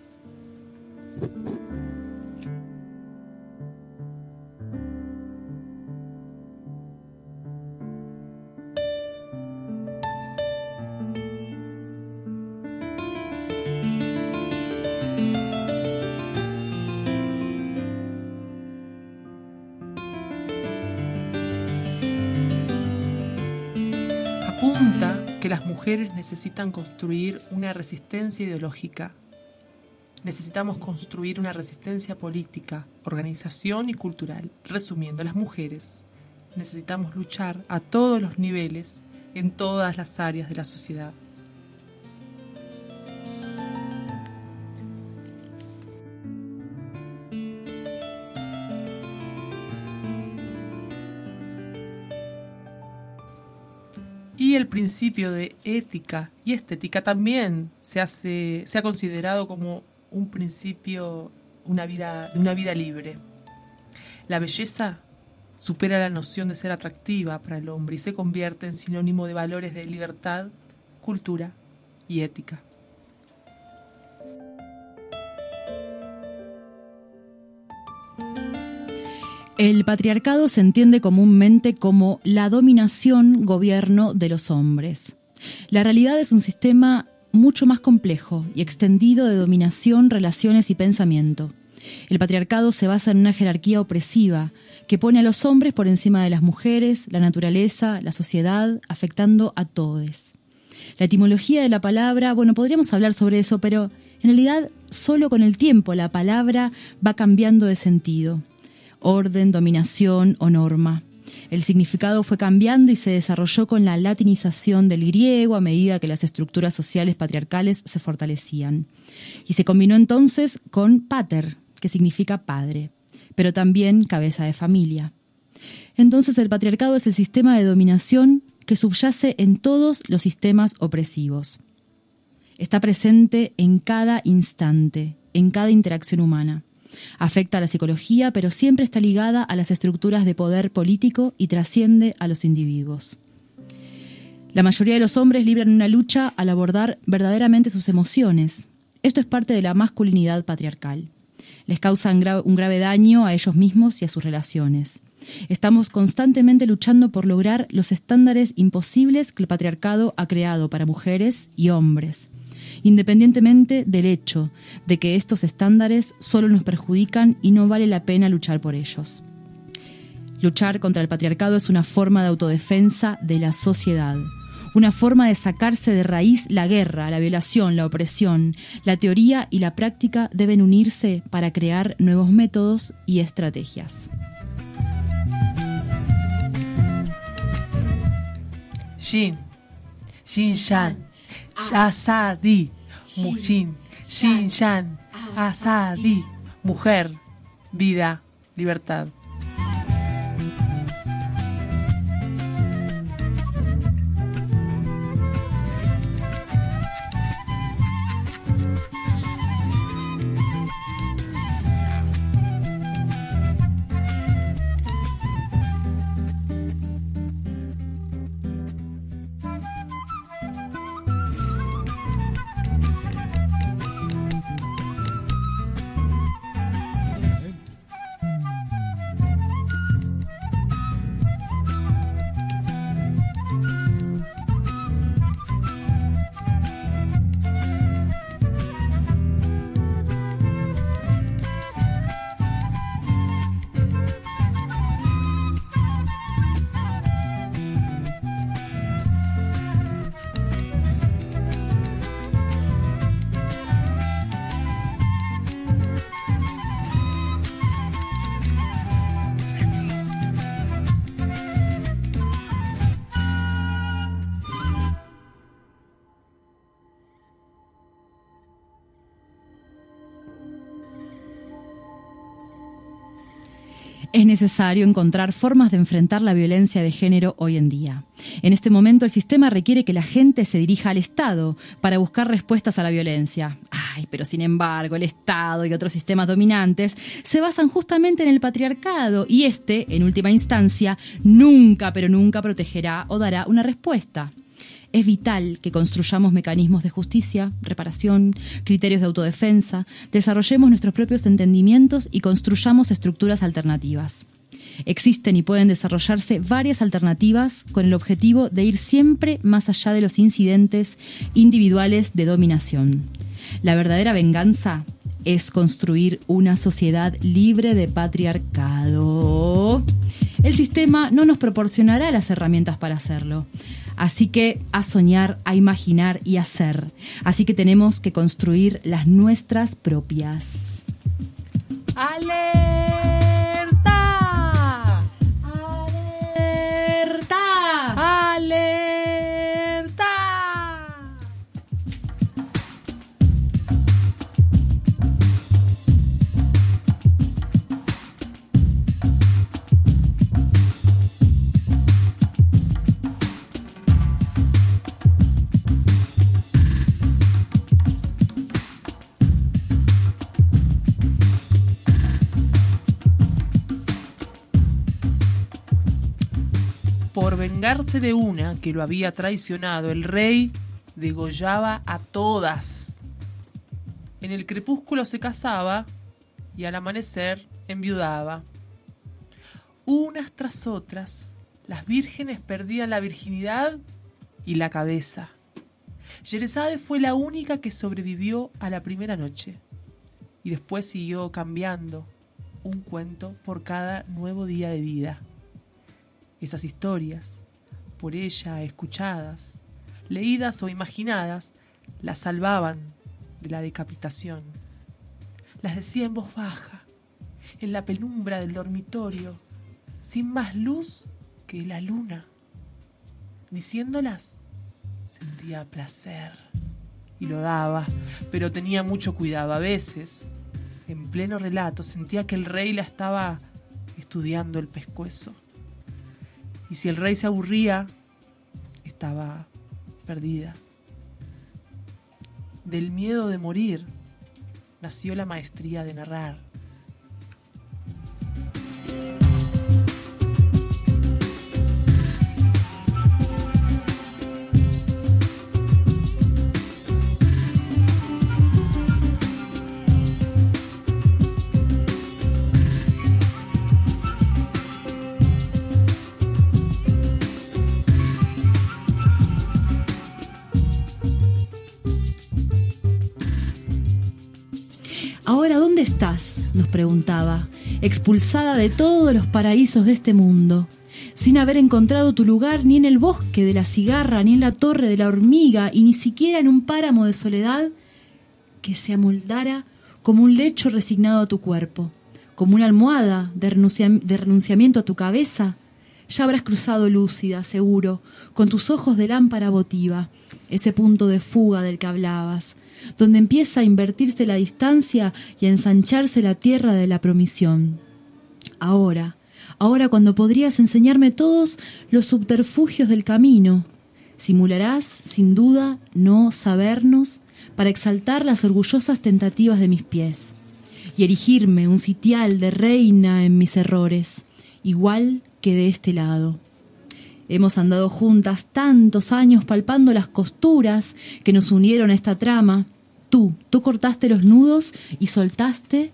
Apunta que las mujeres necesitan construir una resistencia ideológica. Necesitamos construir una resistencia política, organización y cultural. Resumiendo, las mujeres necesitamos luchar a todos los niveles, en todas las áreas de la sociedad. Y el principio de ética y estética también se hace, se ha considerado como un principio, una vida, una vida libre. La belleza supera la noción de ser atractiva para el hombre y se convierte en sinónimo de valores de libertad, cultura y ética. El patriarcado se entiende comúnmente como la dominación, gobierno de los hombres. La realidad es un sistema mucho más complejo y extendido de dominación, relaciones y pensamiento. El patriarcado se basa en una jerarquía opresiva que pone a los hombres por encima de las mujeres, la naturaleza, la sociedad, afectando a todos. La etimología de la palabra, bueno, podríamos hablar sobre eso, pero en realidad solo con el tiempo la palabra va cambiando de sentido. Orden, dominación o norma. El significado fue cambiando y se desarrolló con la latinización del griego a medida que las estructuras sociales patriarcales se fortalecían. Y se combinó entonces con pater, que significa padre, pero también cabeza de familia. Entonces el patriarcado es el sistema de dominación que subyace en todos los sistemas opresivos. Está presente en cada instante, en cada interacción humana. Afecta a la psicología, pero siempre está ligada a las estructuras de poder político y trasciende a los individuos. La mayoría de los hombres libran una lucha al abordar verdaderamente sus emociones. Esto es parte de la masculinidad patriarcal. Les causa un grave, un grave daño a ellos mismos y a sus relaciones. Estamos constantemente luchando por lograr los estándares imposibles que el patriarcado ha creado para mujeres y hombres, independientemente del hecho de que estos estándares solo nos perjudican y no vale la pena luchar por ellos. Luchar contra el patriarcado es una forma de autodefensa de la sociedad, una forma de sacarse de raíz la guerra, la violación, la opresión. La teoría y la práctica deben unirse para crear nuevos métodos y estrategias. Shin, Shin Shan, Asadi, Mushin, Shin Shan, Asadi, mujer, vida, libertad. Es necesario encontrar formas de enfrentar la violencia de género hoy en día. En este momento el sistema requiere que la gente se dirija al Estado para buscar respuestas a la violencia. Ay, pero sin embargo el Estado y otros sistemas dominantes se basan justamente en el patriarcado y este, en última instancia, nunca, pero nunca protegerá o dará una respuesta. Es vital que construyamos mecanismos de justicia, reparación, criterios de autodefensa, desarrollemos nuestros propios entendimientos y construyamos estructuras alternativas. Existen y pueden desarrollarse varias alternativas con el objetivo de ir siempre más allá de los incidentes individuales de dominación. La verdadera venganza es construir una sociedad libre de patriarcado. El sistema no nos proporcionará las herramientas para hacerlo. Así que a soñar, a imaginar y a hacer. Así que tenemos que construir las nuestras propias. ¡Alerta! ¡Alerta! ¡Alerta! Por vengarse de una que lo había traicionado, el rey degollaba a todas. En el crepúsculo se casaba y al amanecer enviudaba. Unas tras otras, las vírgenes perdían la virginidad y la cabeza. Sherezade fue la única que sobrevivió a la primera noche y después siguió cambiando un cuento por cada nuevo día de vida. Esas historias, por ella escuchadas, leídas o imaginadas, las salvaban de la decapitación. Las decía en voz baja, en la penumbra del dormitorio, sin más luz que la luna. Diciéndolas, sentía placer y lo daba, pero tenía mucho cuidado. A veces, en pleno relato, sentía que el rey la estaba estudiando el pescuezo. Y si el rey se aburría, estaba perdida. Del miedo de morir nació la maestría de narrar. Ahora, ¿dónde estás?, nos preguntaba, expulsada de todos los paraísos de este mundo, sin haber encontrado tu lugar ni en el bosque de la cigarra, ni en la torre de la hormiga, y ni siquiera en un páramo de soledad que se amoldara como un lecho resignado a tu cuerpo, como una almohada de, renuncia- de renunciamiento a tu cabeza. Ya habrás cruzado lúcida, seguro, con tus ojos de lámpara votiva, ese punto de fuga del que hablabas, donde empieza a invertirse la distancia y a ensancharse la tierra de la promisión. Ahora, ahora cuando podrías enseñarme todos los subterfugios del camino, simularás, sin duda, no sabernos para exaltar las orgullosas tentativas de mis pies y erigirme un sitial de reina en mis errores, igual que de este lado. Hemos andado juntas tantos años palpando las costuras que nos unieron a esta trama. Tú, tú cortaste los nudos y soltaste...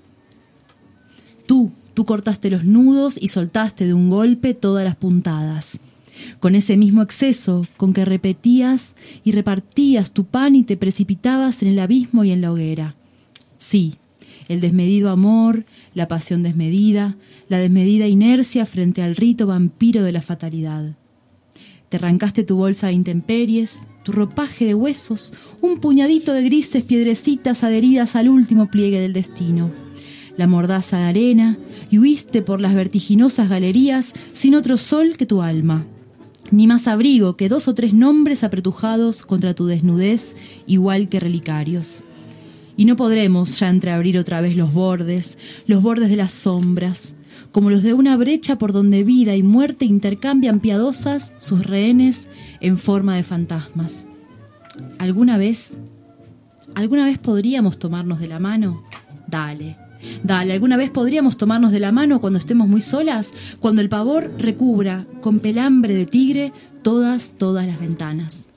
Tú, tú cortaste los nudos y soltaste de un golpe todas las puntadas. Con ese mismo exceso con que repetías y repartías tu pan y te precipitabas en el abismo y en la hoguera. Sí, el desmedido amor, la pasión desmedida, la desmedida inercia frente al rito vampiro de la fatalidad. Te arrancaste tu bolsa de intemperies, tu ropaje de huesos, un puñadito de grises piedrecitas adheridas al último pliegue del destino, la mordaza de arena, y huiste por las vertiginosas galerías sin otro sol que tu alma, ni más abrigo que dos o tres nombres apretujados contra tu desnudez, igual que relicarios. Y no podremos ya entreabrir otra vez los bordes, los bordes de las sombras, como los de una brecha por donde vida y muerte intercambian piadosas sus rehenes en forma de fantasmas. ¿Alguna vez, alguna vez podríamos tomarnos de la mano? Dale, dale, ¿alguna vez podríamos tomarnos de la mano cuando estemos muy solas? Cuando el pavor recubra con pelambre de tigre todas, todas las ventanas.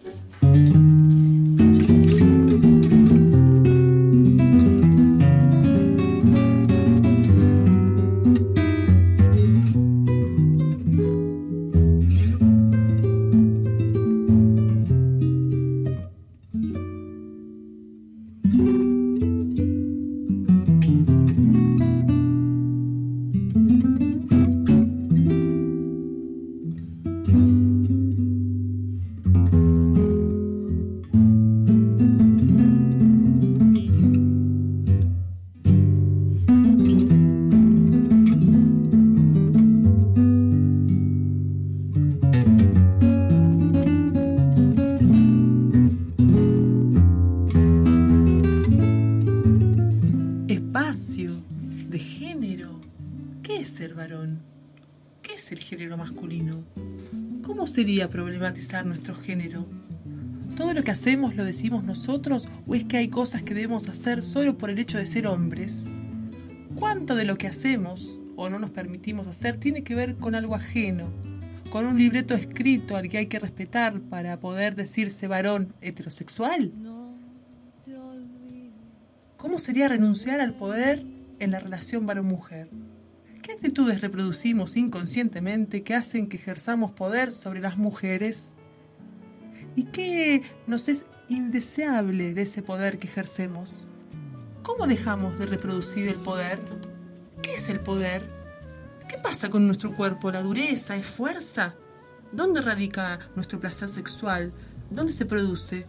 De género. ¿Qué es ser varón? ¿Qué es el género masculino? ¿Cómo sería problematizar nuestro género? ¿Todo lo que hacemos lo decimos nosotros o es que hay cosas que debemos hacer solo por el hecho de ser hombres? ¿Cuánto de lo que hacemos o no nos permitimos hacer tiene que ver con algo ajeno, con un libreto escrito al que hay que respetar para poder decirse varón heterosexual? ¿Cómo sería renunciar al poder en la relación varón-mujer? ¿Qué actitudes reproducimos inconscientemente que hacen que ejerzamos poder sobre las mujeres? ¿Y qué nos es indeseable de ese poder que ejercemos? ¿Cómo dejamos de reproducir el poder? ¿Qué es el poder? ¿Qué pasa con nuestro cuerpo? ¿La dureza? ¿Es fuerza? ¿Dónde radica nuestro placer sexual? ¿Dónde se produce?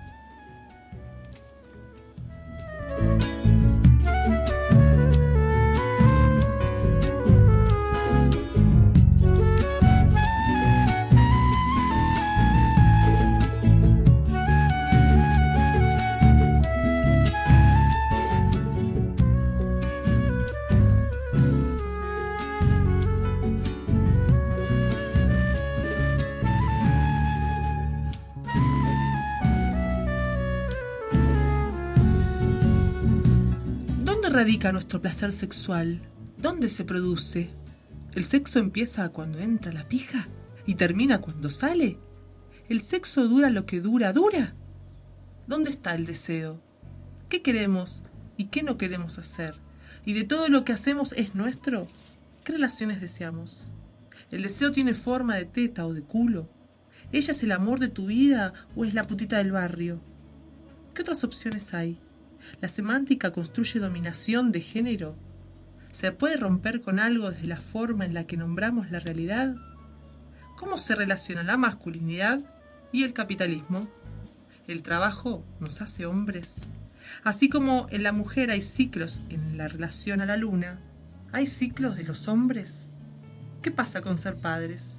¿Dónde radica nuestro placer sexual? ¿Dónde se produce? ¿El sexo empieza cuando entra la pija y termina cuando sale? ¿El sexo dura lo que dura, dura? ¿Dónde está el deseo? ¿Qué queremos y qué no queremos hacer? ¿Y de todo lo que hacemos es nuestro? ¿Qué relaciones deseamos? ¿El deseo tiene forma de teta o de culo? ¿Ella es el amor de tu vida o es la putita del barrio? ¿Qué otras opciones hay? ¿La semántica construye dominación de género? ¿Se puede romper con algo desde la forma en la que nombramos la realidad? ¿Cómo se relaciona la masculinidad y el capitalismo? ¿El trabajo nos hace hombres? Así como en la mujer hay ciclos en la relación a la luna, ¿hay ciclos de los hombres? ¿Qué pasa con ser padres?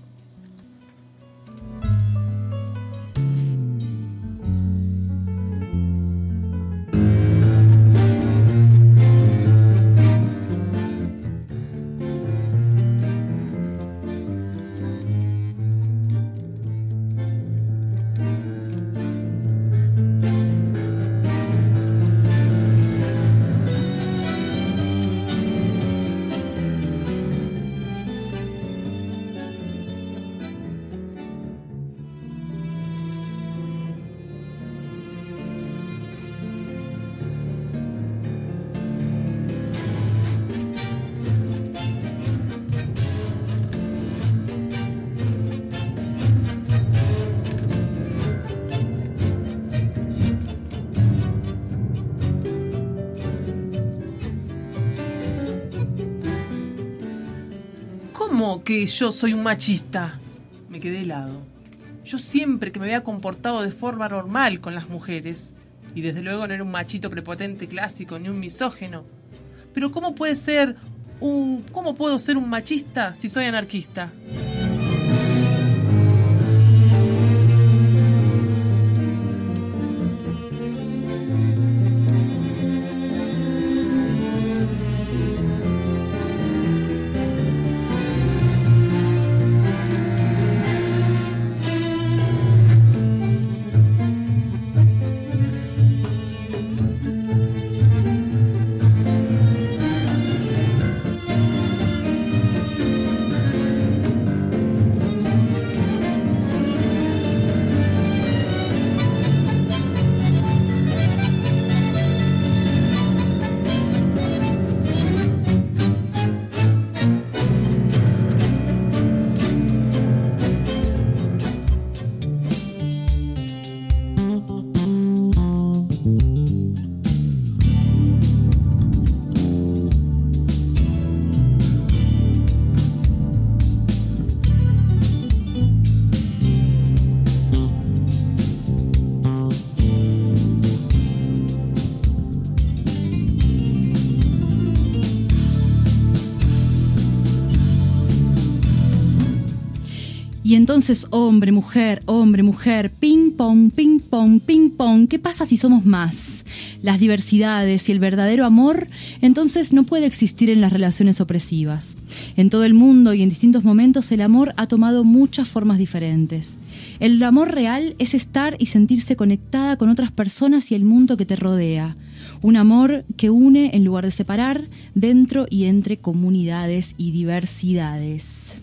¿Cómo que yo soy un machista? Me quedé helado. Yo siempre que me había comportado de forma normal con las mujeres. Y desde luego no era un machito prepotente clásico ni un misógeno. Pero ¿cómo puede ser un... ¿Cómo puedo ser un machista si soy anarquista? Y entonces hombre, mujer, hombre, mujer, ping pong, ping pong, ping pong. ¿Qué pasa si somos más? Las diversidades y el verdadero amor, entonces no puede existir en las relaciones opresivas. En todo el mundo y en distintos momentos el amor ha tomado muchas formas diferentes. El amor real es estar y sentirse conectada con otras personas y el mundo que te rodea. Un amor que une en lugar de separar, dentro y entre comunidades y diversidades.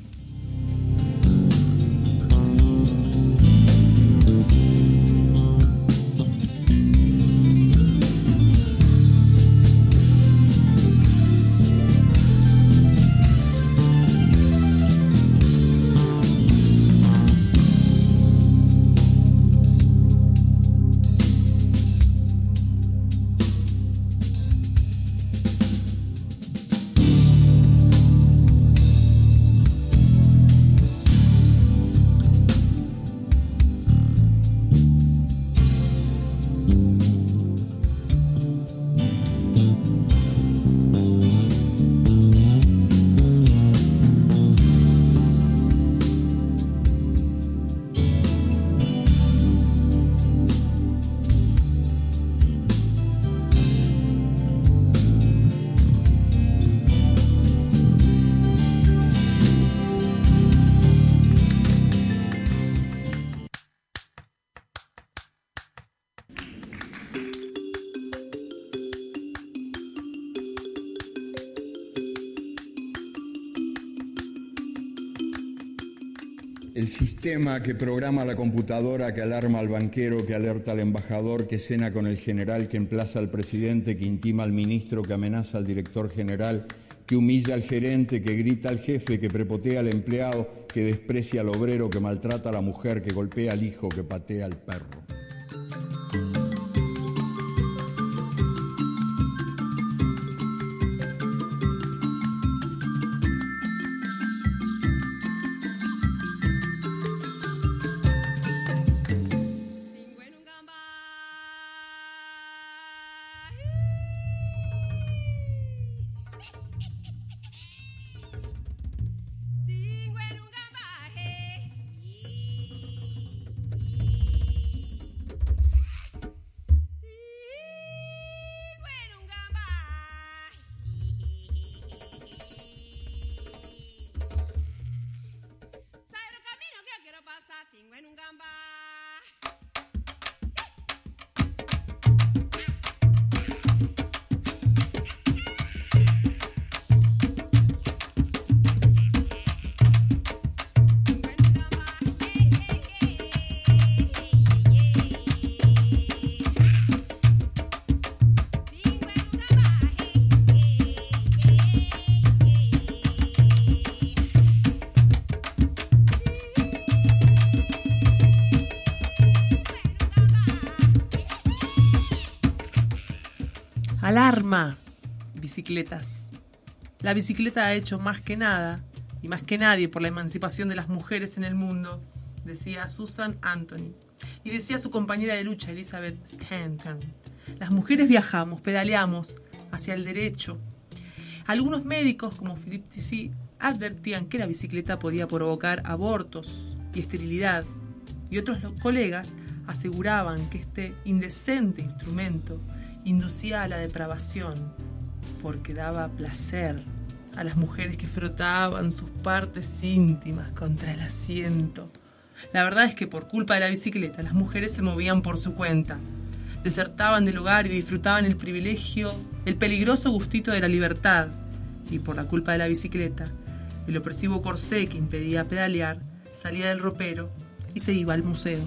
El sistema que programa la computadora, que alarma al banquero, que alerta al embajador, que cena con el general, que emplaza al presidente, que intima al ministro, que amenaza al director general, que humilla al gerente, que grita al jefe, que prepotea al empleado, que desprecia al obrero, que maltrata a la mujer, que golpea al hijo, que patea al perro. Alarma. Bicicletas. La bicicleta ha hecho más que nada y más que nadie por la emancipación de las mujeres en el mundo, decía Susan Anthony. Y decía su compañera de lucha, Elizabeth Stanton. Las mujeres viajamos, pedaleamos hacia el derecho. Algunos médicos, como Philip T C, advertían que la bicicleta podía provocar abortos y esterilidad. Y otros colegas aseguraban que este indecente instrumento inducía a la depravación, porque daba placer a las mujeres que frotaban sus partes íntimas contra el asiento. La verdad es que por culpa de la bicicleta las mujeres se movían por su cuenta, desertaban del hogar y disfrutaban el privilegio, el peligroso gustito de la libertad, y por la culpa de la bicicleta, el opresivo corsé que impedía pedalear salía del ropero y se iba al museo.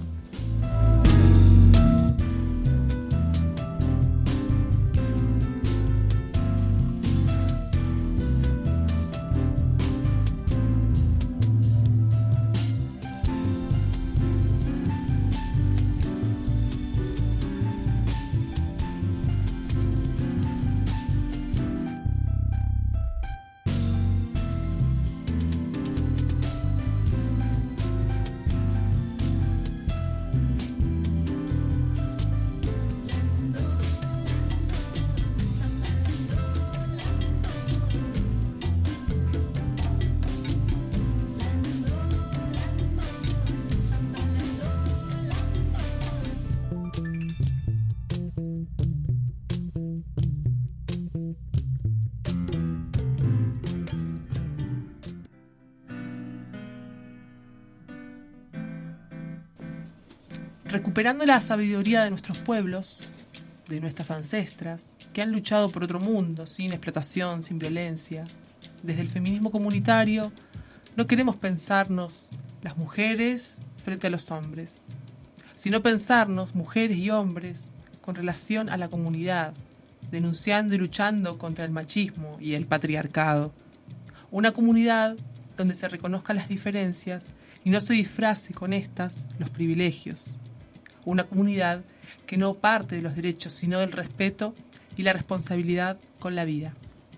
recuperando la sabiduría de nuestros pueblos, de nuestras ancestras, que han luchado por otro mundo, sin explotación, sin violencia. Desde el feminismo comunitario, no queremos pensarnos las mujeres frente a los hombres, sino pensarnos mujeres y hombres con relación a la comunidad, denunciando y luchando contra el machismo y el patriarcado. Una comunidad donde se reconozcan las diferencias y no se disfrace con estas los privilegios. Una comunidad que no parte de los derechos, sino del respeto y la responsabilidad con la vida.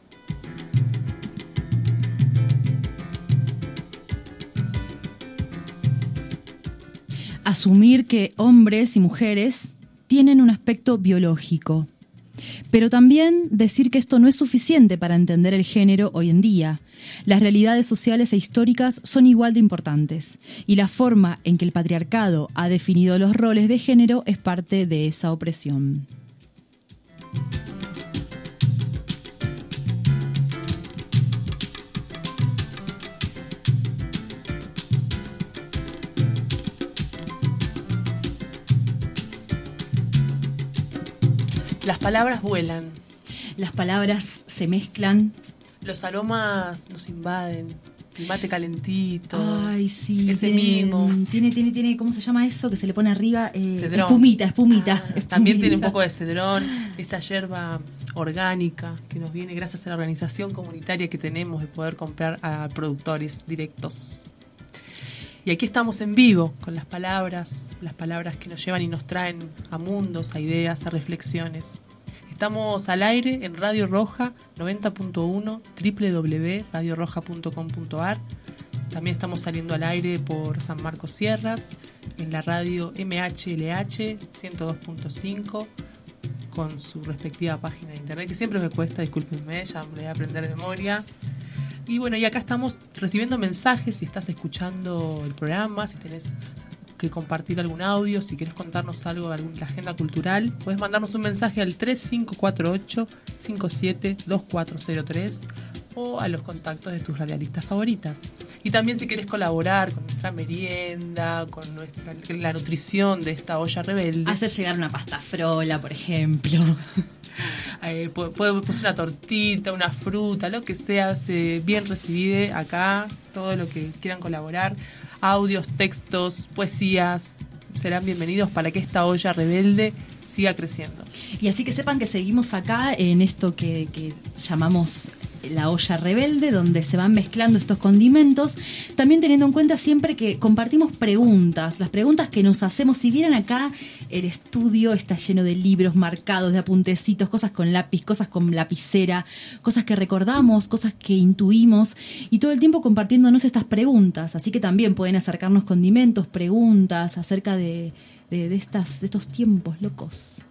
Asumir que hombres y mujeres tienen un aspecto biológico, pero también decir que esto no es suficiente para entender el género hoy en día. Las realidades sociales e históricas son igual de importantes, y la forma en que el patriarcado ha definido los roles de género es parte de esa opresión. Las palabras vuelan. Las palabras se mezclan. Los aromas nos invaden. El mate calentito. Ay, sí. Ese tiene, mimo. Tiene, tiene, tiene, ¿cómo se llama eso? Que se le pone arriba. Eh, Cedrón. Espumita, espumita, Ah, espumita. También tiene un poco de cedrón. Esta yerba orgánica que nos viene gracias a la organización comunitaria que tenemos de poder comprar a productores directos. Y aquí estamos en vivo con las palabras, las palabras que nos llevan y nos traen a mundos, a ideas, a reflexiones. Estamos al aire en Radio Roja noventa punto uno, doble u doble u doble u punto radio roja punto com punto a r. También estamos saliendo al aire por San Marcos Sierras, en la radio M H L H ciento dos punto cinco, con su respectiva página de internet, que siempre me cuesta, discúlpenme, ya me voy a aprender de memoria. Y bueno, y acá estamos recibiendo mensajes, si estás escuchando el programa, si tenés que compartir algún audio, si querés contarnos algo de la agenda cultural, puedes mandarnos un mensaje al tres cinco cuatro ocho, cinco siete dos cuatro cero tres o a los contactos de tus radialistas favoritas. Y también si querés colaborar con nuestra merienda, con nuestra la nutrición de esta olla rebelde. Hacer llegar una pasta frola, por ejemplo. Eh, puede, puede ser una tortita, una fruta, lo que sea, se, bien recibide acá, todo lo que quieran colaborar, audios, textos, poesías, serán bienvenidos para que esta olla rebelde siga creciendo. Y así que sepan que seguimos acá en esto que, que llamamos la olla rebelde, donde se van mezclando estos condimentos, también teniendo en cuenta siempre que compartimos preguntas, las preguntas que nos hacemos. Si vieran acá, el estudio está lleno de libros marcados, de apuntecitos, cosas con lápiz, cosas con lapicera, cosas que recordamos, cosas que intuimos, y todo el tiempo compartiéndonos estas preguntas. Así que también pueden acercarnos condimentos, preguntas acerca de, de, de, estas, de estos tiempos locos.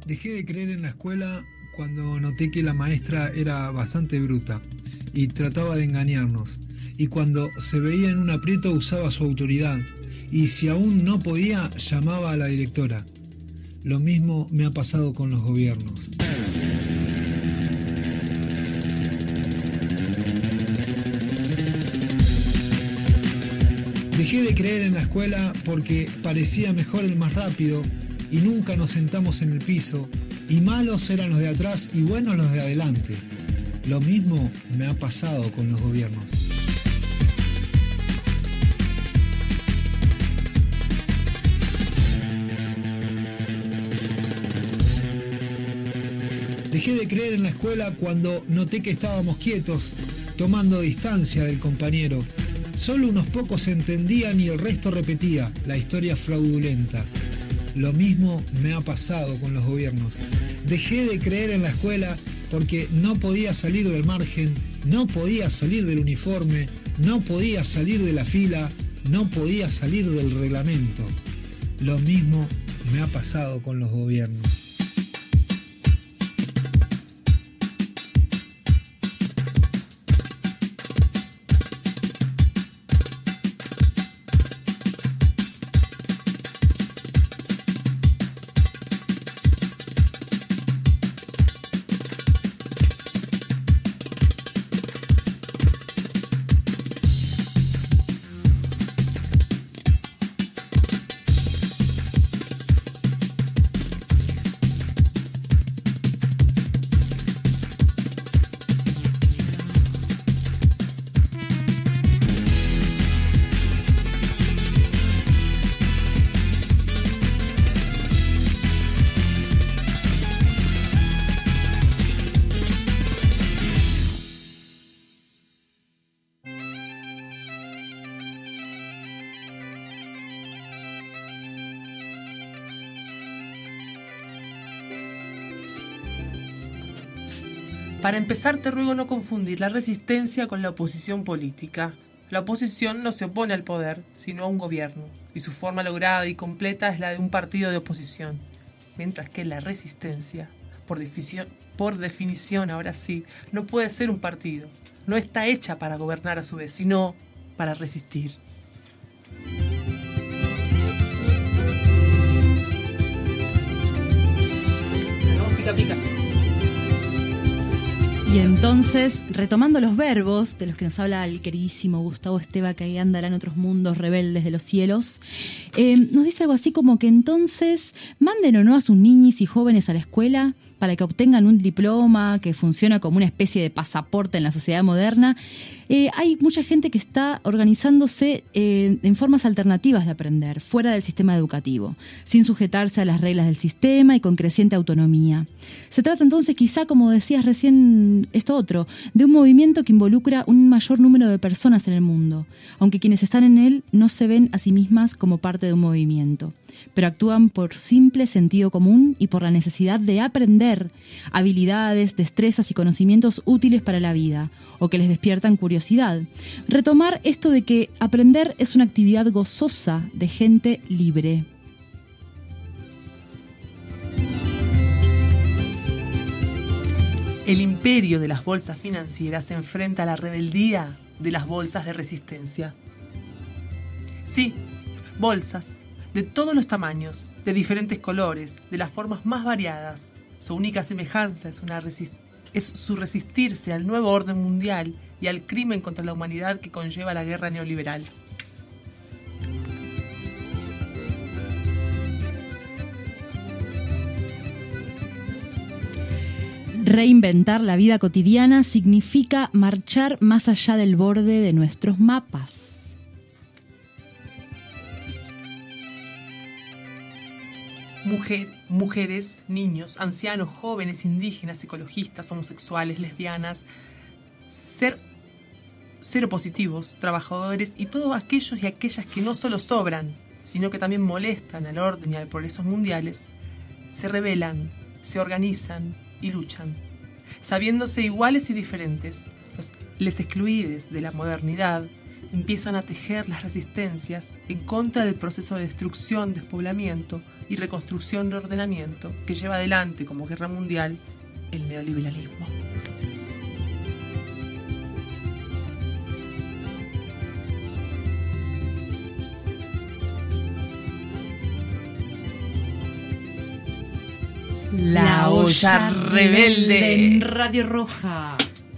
Dejé de creer en la escuela cuando noté que la maestra era bastante bruta y trataba de engañarnos. Y cuando se veía en un aprieto usaba su autoridad. Y si aún no podía, llamaba a la directora. Lo mismo me ha pasado con los gobiernos. Dejé de creer en la escuela porque parecía mejor el más rápido y nunca nos sentamos en el piso y malos eran los de atrás y buenos los de adelante. Lo mismo me ha pasado con los gobiernos. Dejé de creer en la escuela cuando noté que estábamos quietos, tomando distancia del compañero. Solo unos pocos entendían y el resto repetía la historia fraudulenta. Lo mismo me ha pasado con los gobiernos. Dejé de creer en la escuela porque no podía salir del margen, no podía salir del uniforme, no podía salir de la fila, no podía salir del reglamento. Lo mismo me ha pasado con los gobiernos. Para empezar, te ruego no confundir la resistencia con la oposición política. La oposición no se opone al poder, sino a un gobierno, y su forma lograda y completa es la de un partido de oposición, mientras que la resistencia, por definición, por definición, ahora sí, no puede ser un partido. No está hecha para gobernar a su vez, sino para resistir. Pica, pica. Y entonces, retomando los verbos de los que nos habla el queridísimo Gustavo Esteva, que andará en otros mundos rebeldes de los cielos, eh, nos dice algo así como que entonces manden o no a sus niños y jóvenes a la escuela para que obtengan un diploma que funciona como una especie de pasaporte en la sociedad moderna. Eh, hay mucha gente que está organizándose eh, en formas alternativas de aprender, fuera del sistema educativo, sin sujetarse a las reglas del sistema y con creciente autonomía. Se trata entonces quizá, como decías recién esto otro, de un movimiento que involucra un mayor número de personas en el mundo, aunque quienes están en él no se ven a sí mismas como parte de un movimiento, pero actúan por simple sentido común y por la necesidad de aprender habilidades, destrezas y conocimientos útiles para la vida, o que les despiertan curiosidad. Retomar esto de que aprender es una actividad gozosa de gente libre. El imperio de las bolsas financieras se enfrenta a la rebeldía de las bolsas de resistencia. Sí, bolsas, de todos los tamaños, de diferentes colores, de las formas más variadas. Su única semejanza es, una resist- es su resistirse al nuevo orden mundial y al crimen contra la humanidad que conlleva la guerra neoliberal. Reinventar la vida cotidiana significa marchar más allá del borde de nuestros mapas. Mujer, mujeres, niños, ancianos, jóvenes, indígenas, ecologistas, homosexuales, lesbianas, ser cero positivos, trabajadores y todos aquellos y aquellas que no solo sobran, sino que también molestan al orden y al progreso mundiales, se rebelan, se organizan y luchan, sabiéndose iguales y diferentes, los les excluides de la modernidad, empiezan a tejer las resistencias en contra del proceso de destrucción, despoblamiento y reconstrucción de ordenamiento que lleva adelante como guerra mundial el neoliberalismo. La olla rebelde en Radio Roja.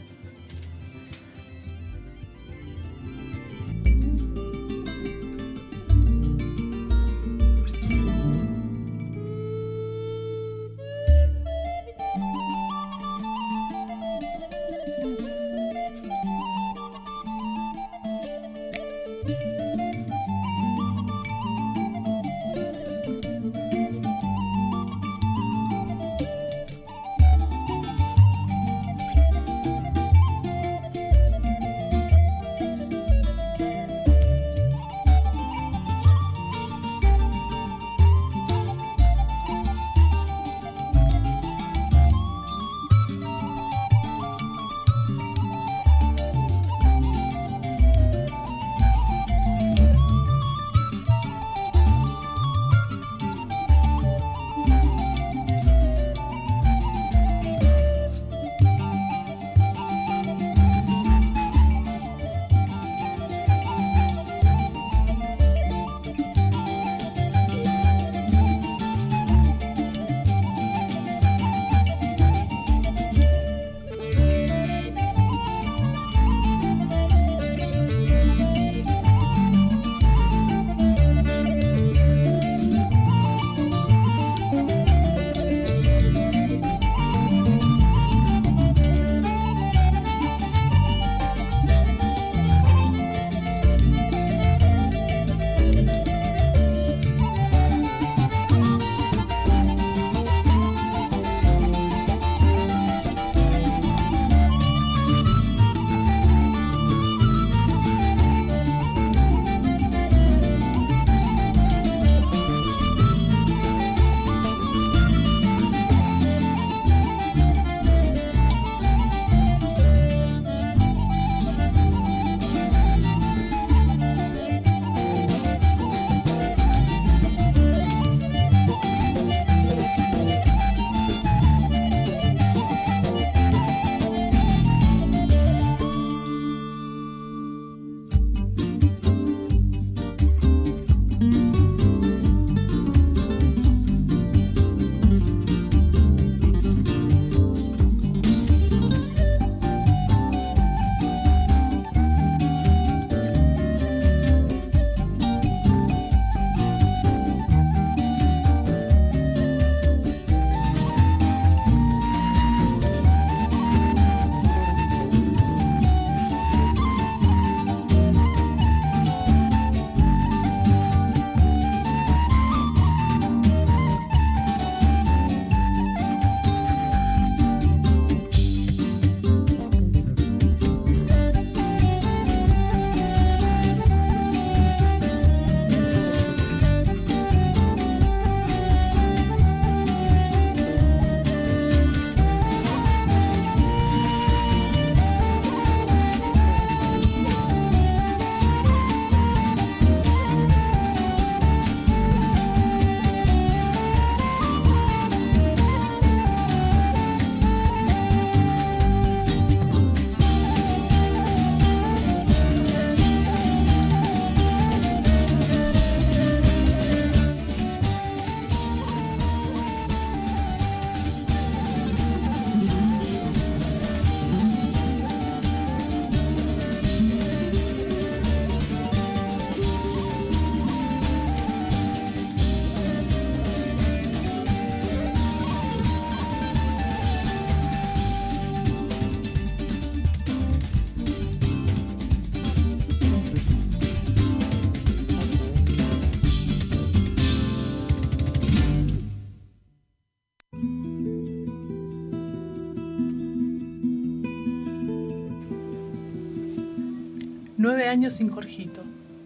Nueve años sin Jorgito.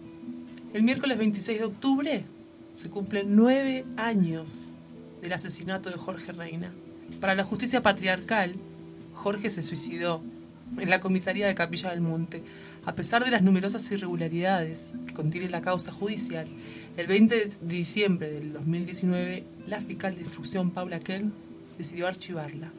El miércoles veintiséis de octubre se cumplen nueve años del asesinato de Jorge Reina. Para la justicia patriarcal, Jorge se suicidó en la comisaría de Capilla del Monte, A pesar de las numerosas irregularidades que contiene la causa judicial, el veinte de diciembre del dos mil diecinueve, la fiscal de instrucción Paula Kelm decidió archivarla.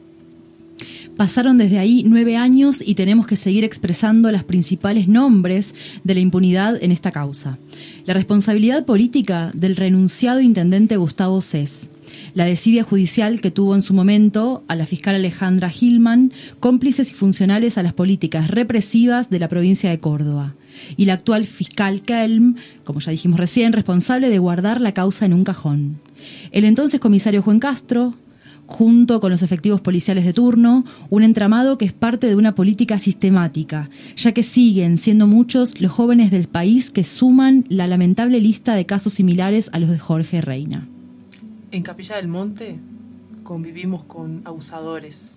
Pasaron desde ahí nueve años y tenemos que seguir expresando los principales nombres de la impunidad en esta causa. La responsabilidad política del renunciado intendente Gustavo Cés, la desidia judicial que tuvo en su momento a la fiscal Alejandra Gilman, cómplices y funcionales a las políticas represivas de la provincia de Córdoba, y la actual fiscal Kelm, como ya dijimos recién, responsable de guardar la causa en un cajón. El entonces comisario Juan Castro, junto con los efectivos policiales de turno, un entramado que es parte de una política sistemática, ya que siguen siendo muchos los jóvenes del país que suman la lamentable lista de casos similares a los de Jorge Reina. En Capilla del Monte convivimos con abusadores,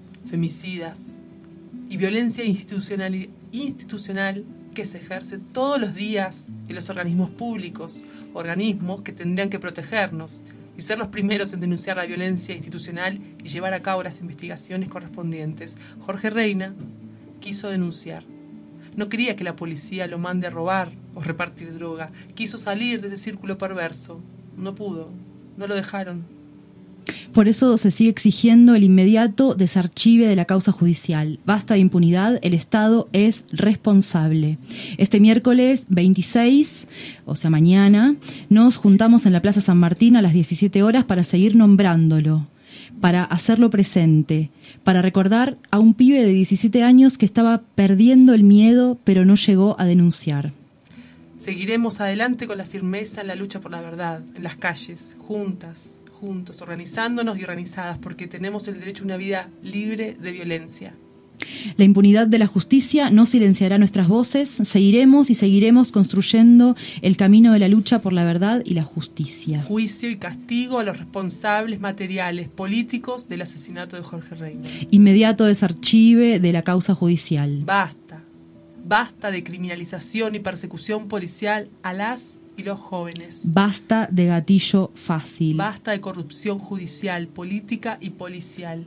femicidas y violencia institucional, institucional que se ejerce todos los días en los organismos públicos, organismos que tendrían que protegernos y ser los primeros en denunciar la violencia institucional y llevar a cabo las investigaciones correspondientes. Jorge Reina quiso denunciar. No quería que la policía lo mande a robar o repartir droga. Quiso salir de ese círculo perverso. No pudo. No lo dejaron. Por eso se sigue exigiendo el inmediato desarchive de la causa judicial. Basta de impunidad, el Estado es responsable. Este miércoles veintiséis, o sea mañana, nos juntamos en la Plaza San Martín a las diecisiete horas para seguir nombrándolo, para hacerlo presente, para recordar a un pibe de diecisiete años que estaba perdiendo el miedo pero no llegó a denunciar. Seguiremos adelante con la firmeza en la lucha por la verdad, en las calles, juntas, juntos, organizándonos y organizadas, porque tenemos el derecho a una vida libre de violencia. La impunidad de la justicia no silenciará nuestras voces. Seguiremos y seguiremos construyendo el camino de la lucha por la verdad y la justicia. Juicio y castigo a los responsables materiales, políticos del asesinato de Jorge Reina. Inmediato desarchive de la causa judicial. Basta. Basta de criminalización y persecución policial a las y los jóvenes. Basta de gatillo fácil. Basta de corrupción judicial, política y policial.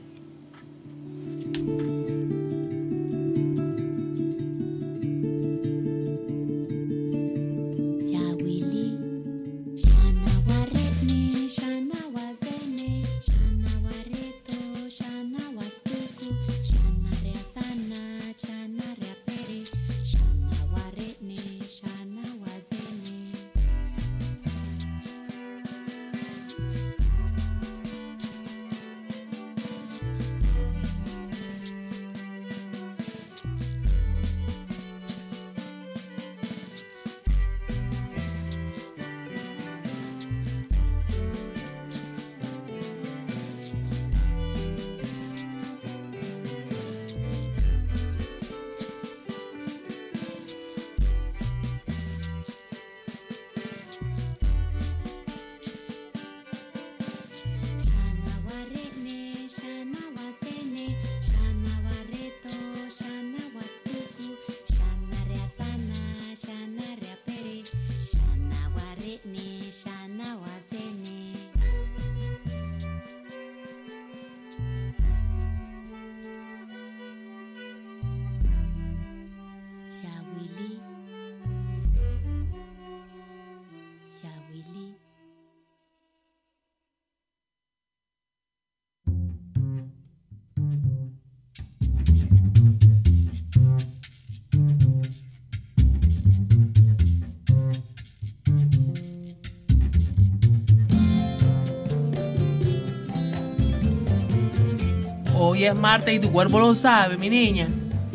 Hoy es martes y tu cuerpo lo sabe, mi niña.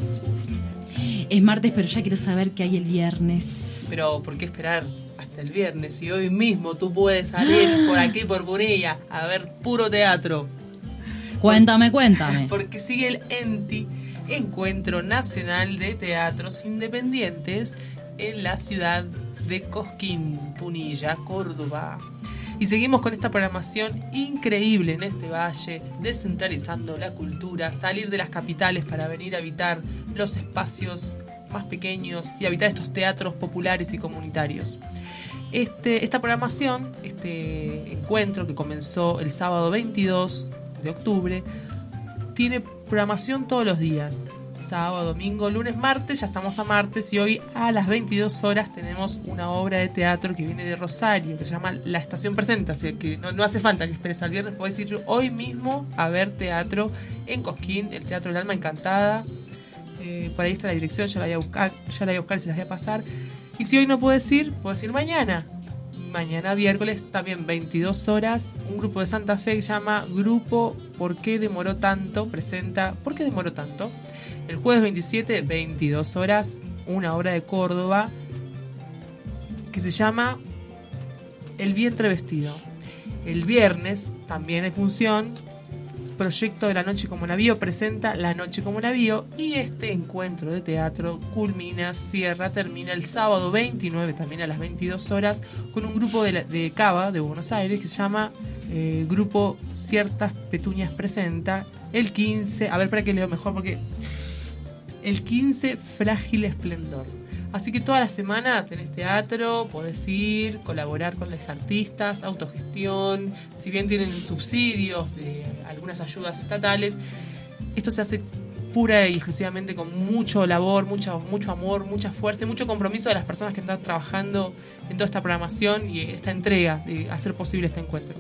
Es martes, pero ya quiero saber qué hay el viernes. Pero, ¿por qué esperar hasta el viernes? Si hoy mismo tú puedes salir por aquí, por Punilla, a ver puro teatro. Cuéntame, cuéntame. Porque sigue el ENTI, Encuentro Nacional de Teatros Independientes, en la ciudad de Cosquín, Punilla, Córdoba. Y seguimos con esta programación increíble en este valle, descentralizando la cultura, salir de las capitales para venir a habitar los espacios más pequeños y habitar estos teatros populares y comunitarios. Este, esta programación, este encuentro que comenzó el sábado veintidós de octubre, tiene programación todos los días. sábado, domingo, lunes, martes, ya estamos a martes y hoy a las veintidós horas tenemos una obra de teatro que viene de Rosario, que se llama La Estación Presenta, así que no, no hace falta que esperes al viernes, podés ir hoy mismo a ver teatro en Cosquín, el Teatro del Alma Encantada. Eh, por ahí está la dirección, ya la voy a buscar, ya la voy a buscar y se las voy a pasar. Y si hoy no puedes ir, puedes ir mañana. Mañana miércoles, también veintidós horas, un grupo de Santa Fe que se llama Grupo ¿Por qué demoró tanto? Presenta ¿Por qué demoró tanto? El jueves veintisiete, veintidós horas, una obra de Córdoba que se llama El vientre vestido. El viernes, también en función, Proyecto de la Noche como Navío presenta La Noche como Navío, y este encuentro de teatro culmina, cierra, termina el sábado veintinueve, también a las veintidós horas, con un grupo de, la, de Cava, de Buenos Aires, que se llama eh, Grupo Ciertas Petunias Presenta. El quince, a ver, para que leo mejor, porque el quince, Frágil Esplendor. Así que toda la semana tenés teatro, podés ir, colaborar con los artistas, autogestión, si bien tienen subsidios de algunas ayudas estatales, esto se hace pura y exclusivamente con mucho labor, mucho, mucho amor, mucha fuerza y mucho compromiso de las personas que están trabajando en toda esta programación y esta entrega de hacer posible este encuentro.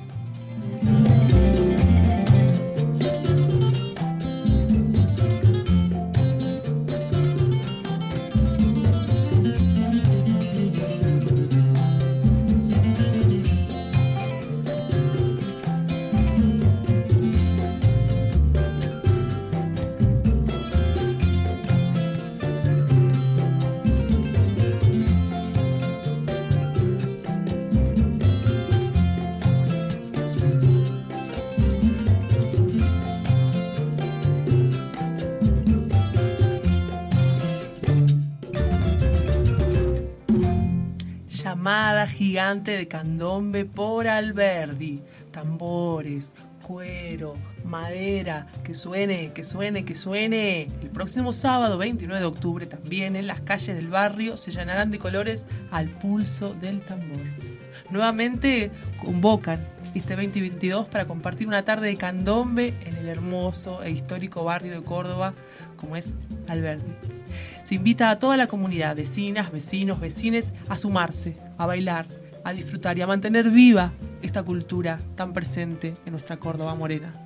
Llamada gigante de candombe por Alberdi. Tambores, cuero, madera, que suene, que suene, que suene. El próximo sábado veintinueve de octubre también en las calles del barrio se llenarán de colores al pulso del tambor. Nuevamente convocan este veinte veintidós para compartir una tarde de candombe en el hermoso e histórico barrio de Córdoba como es Alberdi. Se invita a toda la comunidad, vecinas, vecinos, vecines, a sumarse, a bailar, a disfrutar y a mantener viva esta cultura tan presente en nuestra Córdoba morena.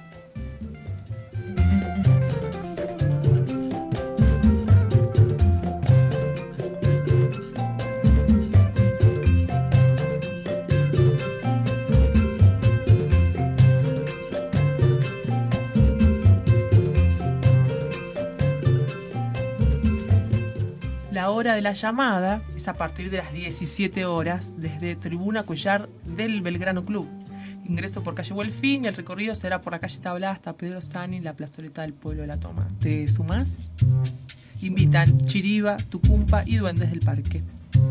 La hora de la llamada es a partir de las diecisiete horas desde Tribuna Cuellar del Belgrano Club. Ingreso por calle Buelfín y el recorrido será por la calle Tablá hasta Pedro Sani y la plazoleta del Pueblo de la Toma. ¿Te sumás? Invitan Chiriba, Tucumpa y Duendes del Parque.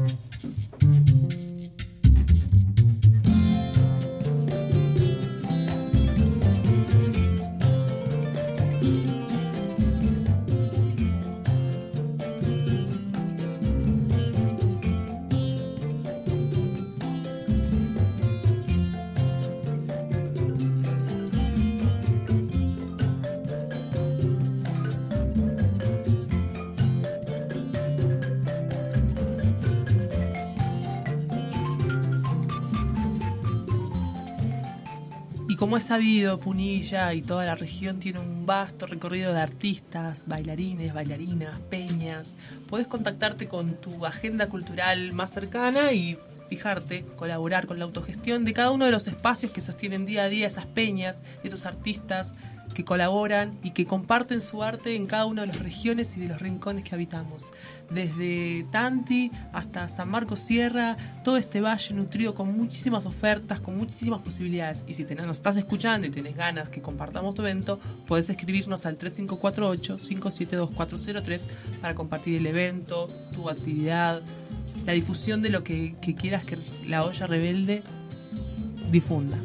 Como es sabido, Punilla y toda la región tiene un vasto recorrido de artistas, bailarines, bailarinas, peñas. Podés contactarte con tu agenda cultural más cercana y fijarte, colaborar con la autogestión de cada uno de los espacios que sostienen día a día esas peñas, esos artistas que colaboran y que comparten su arte en cada una de las regiones y de los rincones que habitamos. Desde Tanti hasta San Marcos Sierra, todo este valle nutrido con muchísimas ofertas, con muchísimas posibilidades. Y si tenés, nos estás escuchando y tenés ganas que compartamos tu evento, podés escribirnos al tres cinco cuatro ocho, cinco siete dos cuatro cero tres para compartir el evento, tu actividad, la difusión de lo que, que quieras que La Olla Rebelde difunda.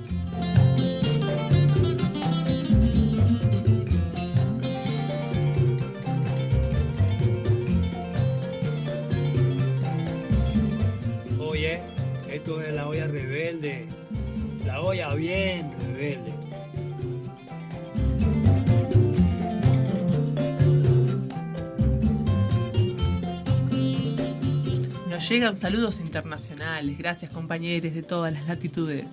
Oye, esto es La Olla Rebelde, La Olla bien rebelde. Nos llegan saludos internacionales. Gracias, compañeros de todas las latitudes.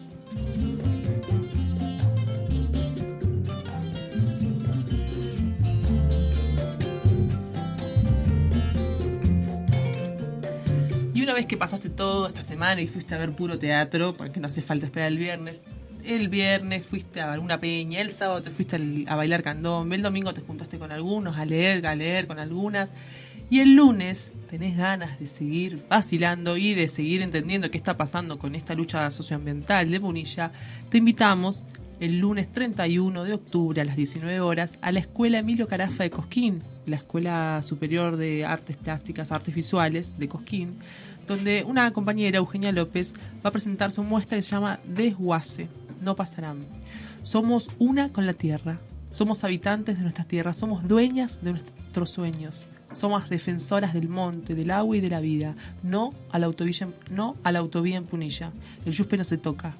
Y una vez que pasaste toda esta semana y fuiste a ver puro teatro, porque no hace falta esperar el viernes, el viernes fuiste a alguna peña, el sábado te fuiste a bailar candombe, el domingo te juntaste con algunos, a leer, a leer con algunas, y el lunes tenés ganas de seguir vacilando y de seguir entendiendo qué está pasando con esta lucha socioambiental de Punilla, te invitamos el lunes treinta y uno de octubre a las diecinueve horas a la Escuela Emilio Carafa de Cosquín, la Escuela Superior de Artes Plásticas, Artes Visuales de Cosquín, donde una compañera, Eugenia López, va a presentar su muestra que se llama Desguace, no pasarán. Somos una con la tierra, somos habitantes de nuestra tierra, somos dueñas de nuestros sueños, somos defensoras del monte, del agua y de la vida, no a la autovía, no a la autovía en Punilla, el yuspe no se toca.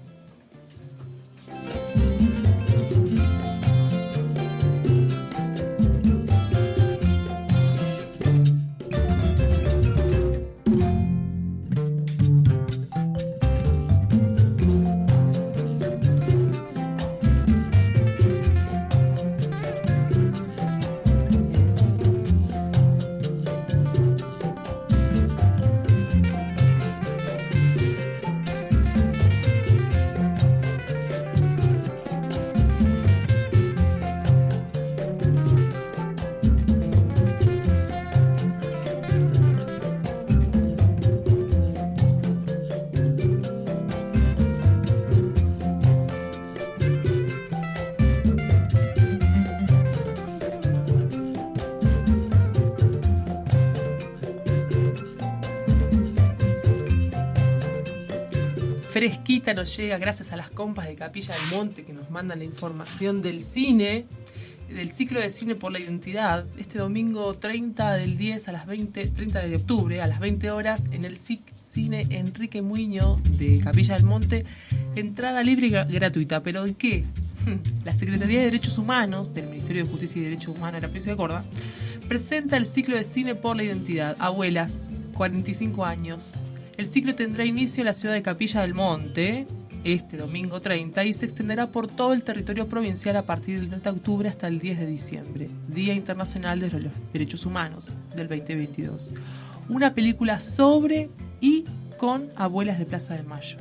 Fresquita nos llega gracias a las compas de Capilla del Monte que nos mandan la información del cine, del ciclo de cine por la identidad, este domingo treinta del diez a las veinte, treinta de octubre a las veinte horas en el C I C Cine Enrique Muiño de Capilla del Monte, entrada libre y gratuita. ¿Pero de qué? La Secretaría de Derechos Humanos del Ministerio de Justicia y Derechos Humanos de la provincia de Córdoba presenta el ciclo de cine por la identidad, Abuelas, cuarenta y cinco años. El ciclo tendrá inicio en la ciudad de Capilla del Monte este domingo treinta y se extenderá por todo el territorio provincial a partir del treinta de octubre hasta el diez de diciembre, Día Internacional de los Derechos Humanos del veinte veintidós. Una película sobre y con abuelas de Plaza de Mayo.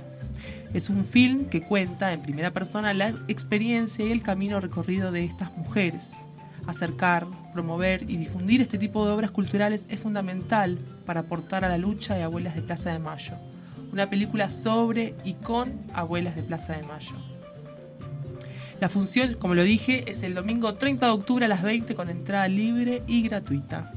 Es un film que cuenta en primera persona la experiencia y el camino recorrido de estas mujeres. Acercar, promover y difundir este tipo de obras culturales es fundamental para aportar a la lucha de abuelas de Plaza de Mayo. Una película sobre y con abuelas de Plaza de Mayo. La función, como lo dije, es el domingo treinta de octubre a las veinte con entrada libre y gratuita.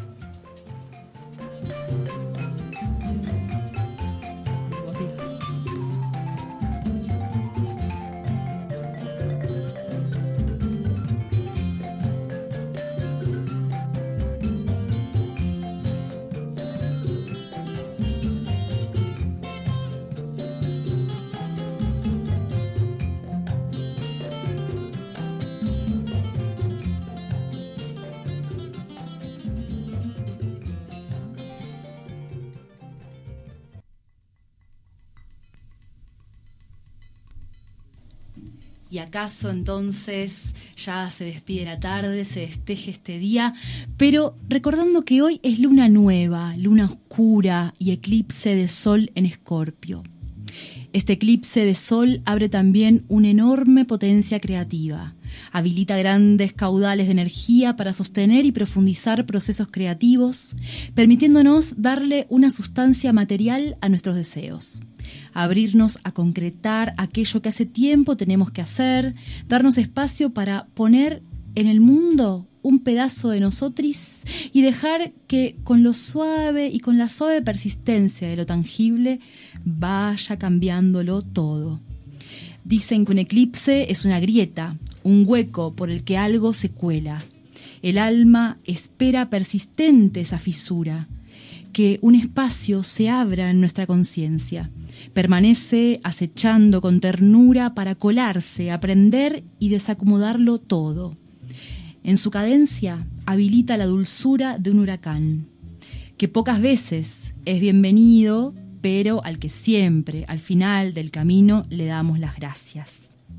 ¿Y acaso entonces ya se despide la tarde, se desteje este día? Pero recordando que hoy es luna nueva, luna oscura y eclipse de sol en Escorpio. Este eclipse de sol abre también una enorme potencia creativa. Habilita grandes caudales de energía para sostener y profundizar procesos creativos, permitiéndonos darle una sustancia material a nuestros deseos. Abrirnos a concretar aquello que hace tiempo tenemos que hacer, darnos espacio para poner en el mundo un pedazo de nosotros y dejar que con lo suave y con la suave persistencia de lo tangible vaya cambiándolo todo. Dicen que un eclipse es una grieta, un hueco por el que algo se cuela. El alma espera persistente esa fisura, que un espacio se abra en nuestra conciencia. Permanece acechando con ternura para colarse, aprender y desacomodarlo todo. En su cadencia habilita la dulzura de un huracán, que pocas veces es bienvenido, pero al que siempre, al final del camino, le damos las gracias.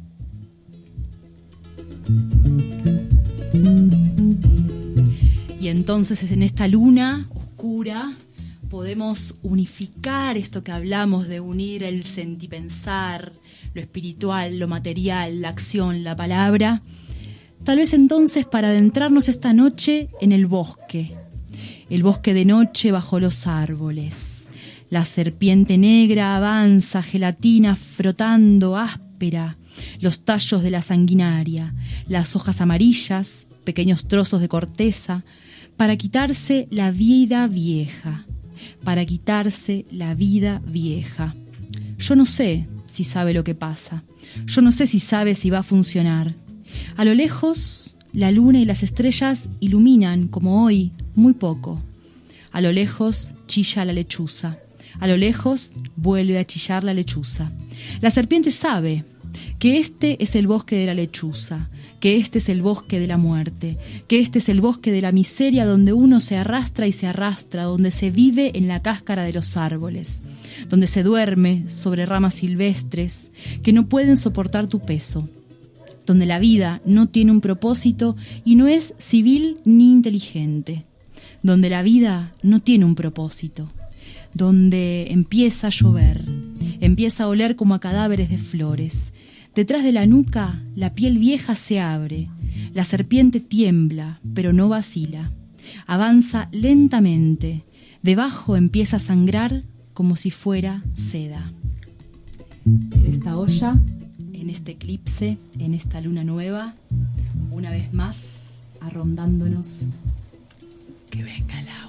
Y entonces en esta luna oscura podemos unificar esto que hablamos de unir el sentipensar, lo espiritual, lo material, la acción, la palabra. Tal vez entonces para adentrarnos esta noche en el bosque, el bosque de noche bajo los árboles. La serpiente negra avanza, gelatina frotando, áspera, los tallos de la sanguinaria, las hojas amarillas, pequeños trozos de corteza, para quitarse la vida vieja, para quitarse la vida vieja. Yo no sé si sabe lo que pasa, yo no sé si sabe si va a funcionar. A lo lejos, la luna y las estrellas iluminan, como hoy, muy poco. A lo lejos chilla la lechuza, a lo lejos vuelve a chillar la lechuza. La serpiente sabe que este es el bosque de la lechuza, que este es el bosque de la muerte, que este es el bosque de la miseria donde uno se arrastra y se arrastra, donde se vive en la cáscara de los árboles, donde se duerme sobre ramas silvestres que no pueden soportar tu peso, donde la vida no tiene un propósito y no es civil ni inteligente, donde la vida no tiene un propósito, donde empieza a llover, empieza a oler como a cadáveres de flores. Detrás de la nuca, la piel vieja se abre, la serpiente tiembla, pero no vacila. Avanza lentamente, debajo empieza a sangrar como si fuera seda. Desde esta olla, en este eclipse, en esta luna nueva, una vez más, arrondándonos. Que venga la